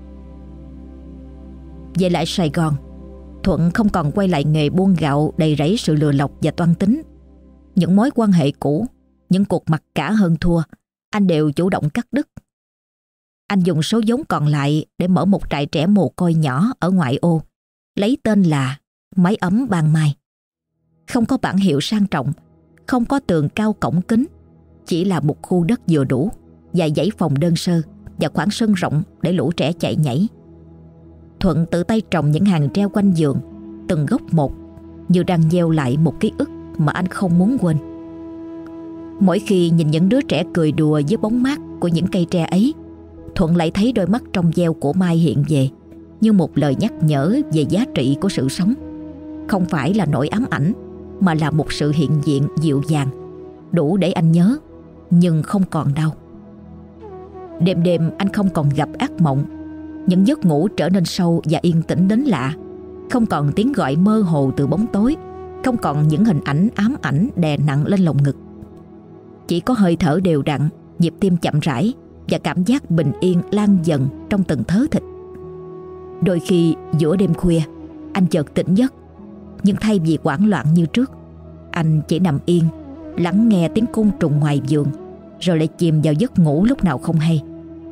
Về lại Sài Gòn, Thuận không còn quay lại nghề buôn gạo đầy rẫy sự lừa lọc và toan tính. Những mối quan hệ cũ, những cuộc mặc cả hơn thua, anh đều chủ động cắt đứt. Anh dùng số vốn còn lại để mở một trại trẻ mồ côi nhỏ ở ngoại ô, lấy tên là Mái Ấm Ban Mai. Không có bảng hiệu sang trọng, không có tường cao cổng kính, chỉ là một khu đất vừa đủ, vài dãy phòng đơn sơ và khoảng sân rộng để lũ trẻ chạy nhảy. Thuận tự tay trồng những hàng treo quanh giường, từng gốc một, như đang gieo lại một ký ức mà anh không muốn quên. Mỗi khi nhìn những đứa trẻ cười đùa dưới bóng mát của những cây tre ấy, Thuận lại thấy đôi mắt trong veo của Mai hiện về, như một lời nhắc nhở về giá trị của sự sống. Không phải là nỗi ám ảnh, mà là một sự hiện diện dịu dàng, đủ để anh nhớ, nhưng không còn đau. Đêm đêm anh không còn gặp ác mộng. Những giấc ngủ trở nên sâu và yên tĩnh đến lạ. Không còn tiếng gọi mơ hồ từ bóng tối, không còn những hình ảnh ám ảnh đè nặng lên lồng ngực. Chỉ có hơi thở đều đặn, nhịp tim chậm rãi và cảm giác bình yên lan dần trong từng thớ thịt. Đôi khi giữa đêm khuya, anh chợt tỉnh giấc, nhưng thay vì hoảng loạn như trước, anh chỉ nằm yên, lắng nghe tiếng côn trùng ngoài giường, rồi lại chìm vào giấc ngủ lúc nào không hay.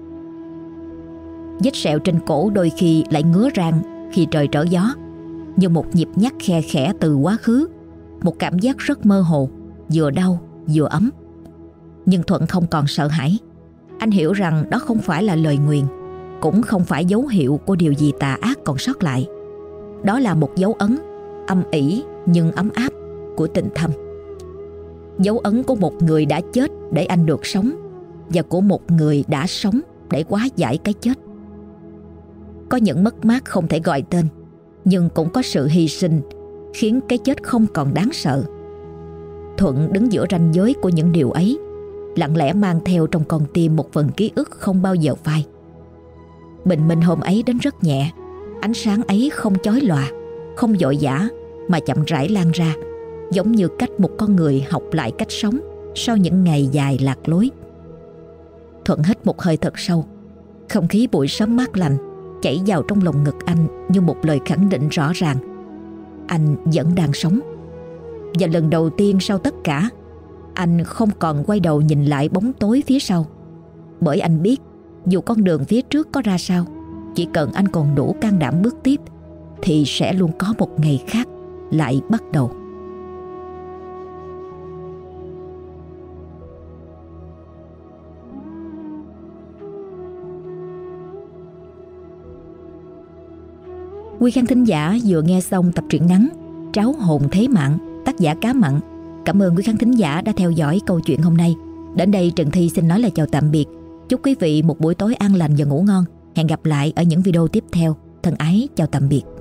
Vết sẹo trên cổ đôi khi lại ngứa rang khi trời trở gió, như một nhịp nhắc khe khẽ từ quá khứ, một cảm giác rất mơ hồ, vừa đau vừa ấm. Nhưng Thuận không còn sợ hãi. Anh hiểu rằng đó không phải là lời nguyền, cũng không phải dấu hiệu của điều gì tà ác còn sót lại. Đó là một dấu ấn âm ỉ nhưng ấm áp của tình thâm. Dấu ấn của một người đã chết để anh được sống, và của một người đã sống để hóa giải cái chết. Có những mất mát không thể gọi tên, nhưng cũng có sự hy sinh khiến cái chết không còn đáng sợ. Thuận đứng giữa ranh giới của những điều ấy, lặng lẽ mang theo trong con tim một phần ký ức không bao giờ phai. Bình minh hôm ấy đến rất nhẹ. Ánh sáng ấy không chói lòa, không vội vã, mà chậm rãi lan ra, giống như cách một con người học lại cách sống sau những ngày dài lạc lối. Thuận hít một hơi thật sâu. Không khí buổi sớm mát lành chảy vào trong lồng ngực anh như một lời khẳng định rõ ràng: anh vẫn đang sống. Và lần đầu tiên sau tất cả, anh không còn quay đầu nhìn lại bóng tối phía sau. Bởi anh biết dù con đường phía trước có ra sao, chỉ cần anh còn đủ can đảm bước tiếp, thì sẽ luôn có một ngày khác lại bắt đầu. Quý khán thính giả vừa nghe xong tập truyện ngắn Tráo hồn thế mạng, tác giả Cá Mặn. Cảm ơn quý khán thính giả đã theo dõi câu chuyện hôm nay. Đến đây Trần Thi xin nói lời chào tạm biệt. Chúc quý vị một buổi tối an lành và ngủ ngon. Hẹn gặp lại ở những video tiếp theo. Thân ái chào tạm biệt.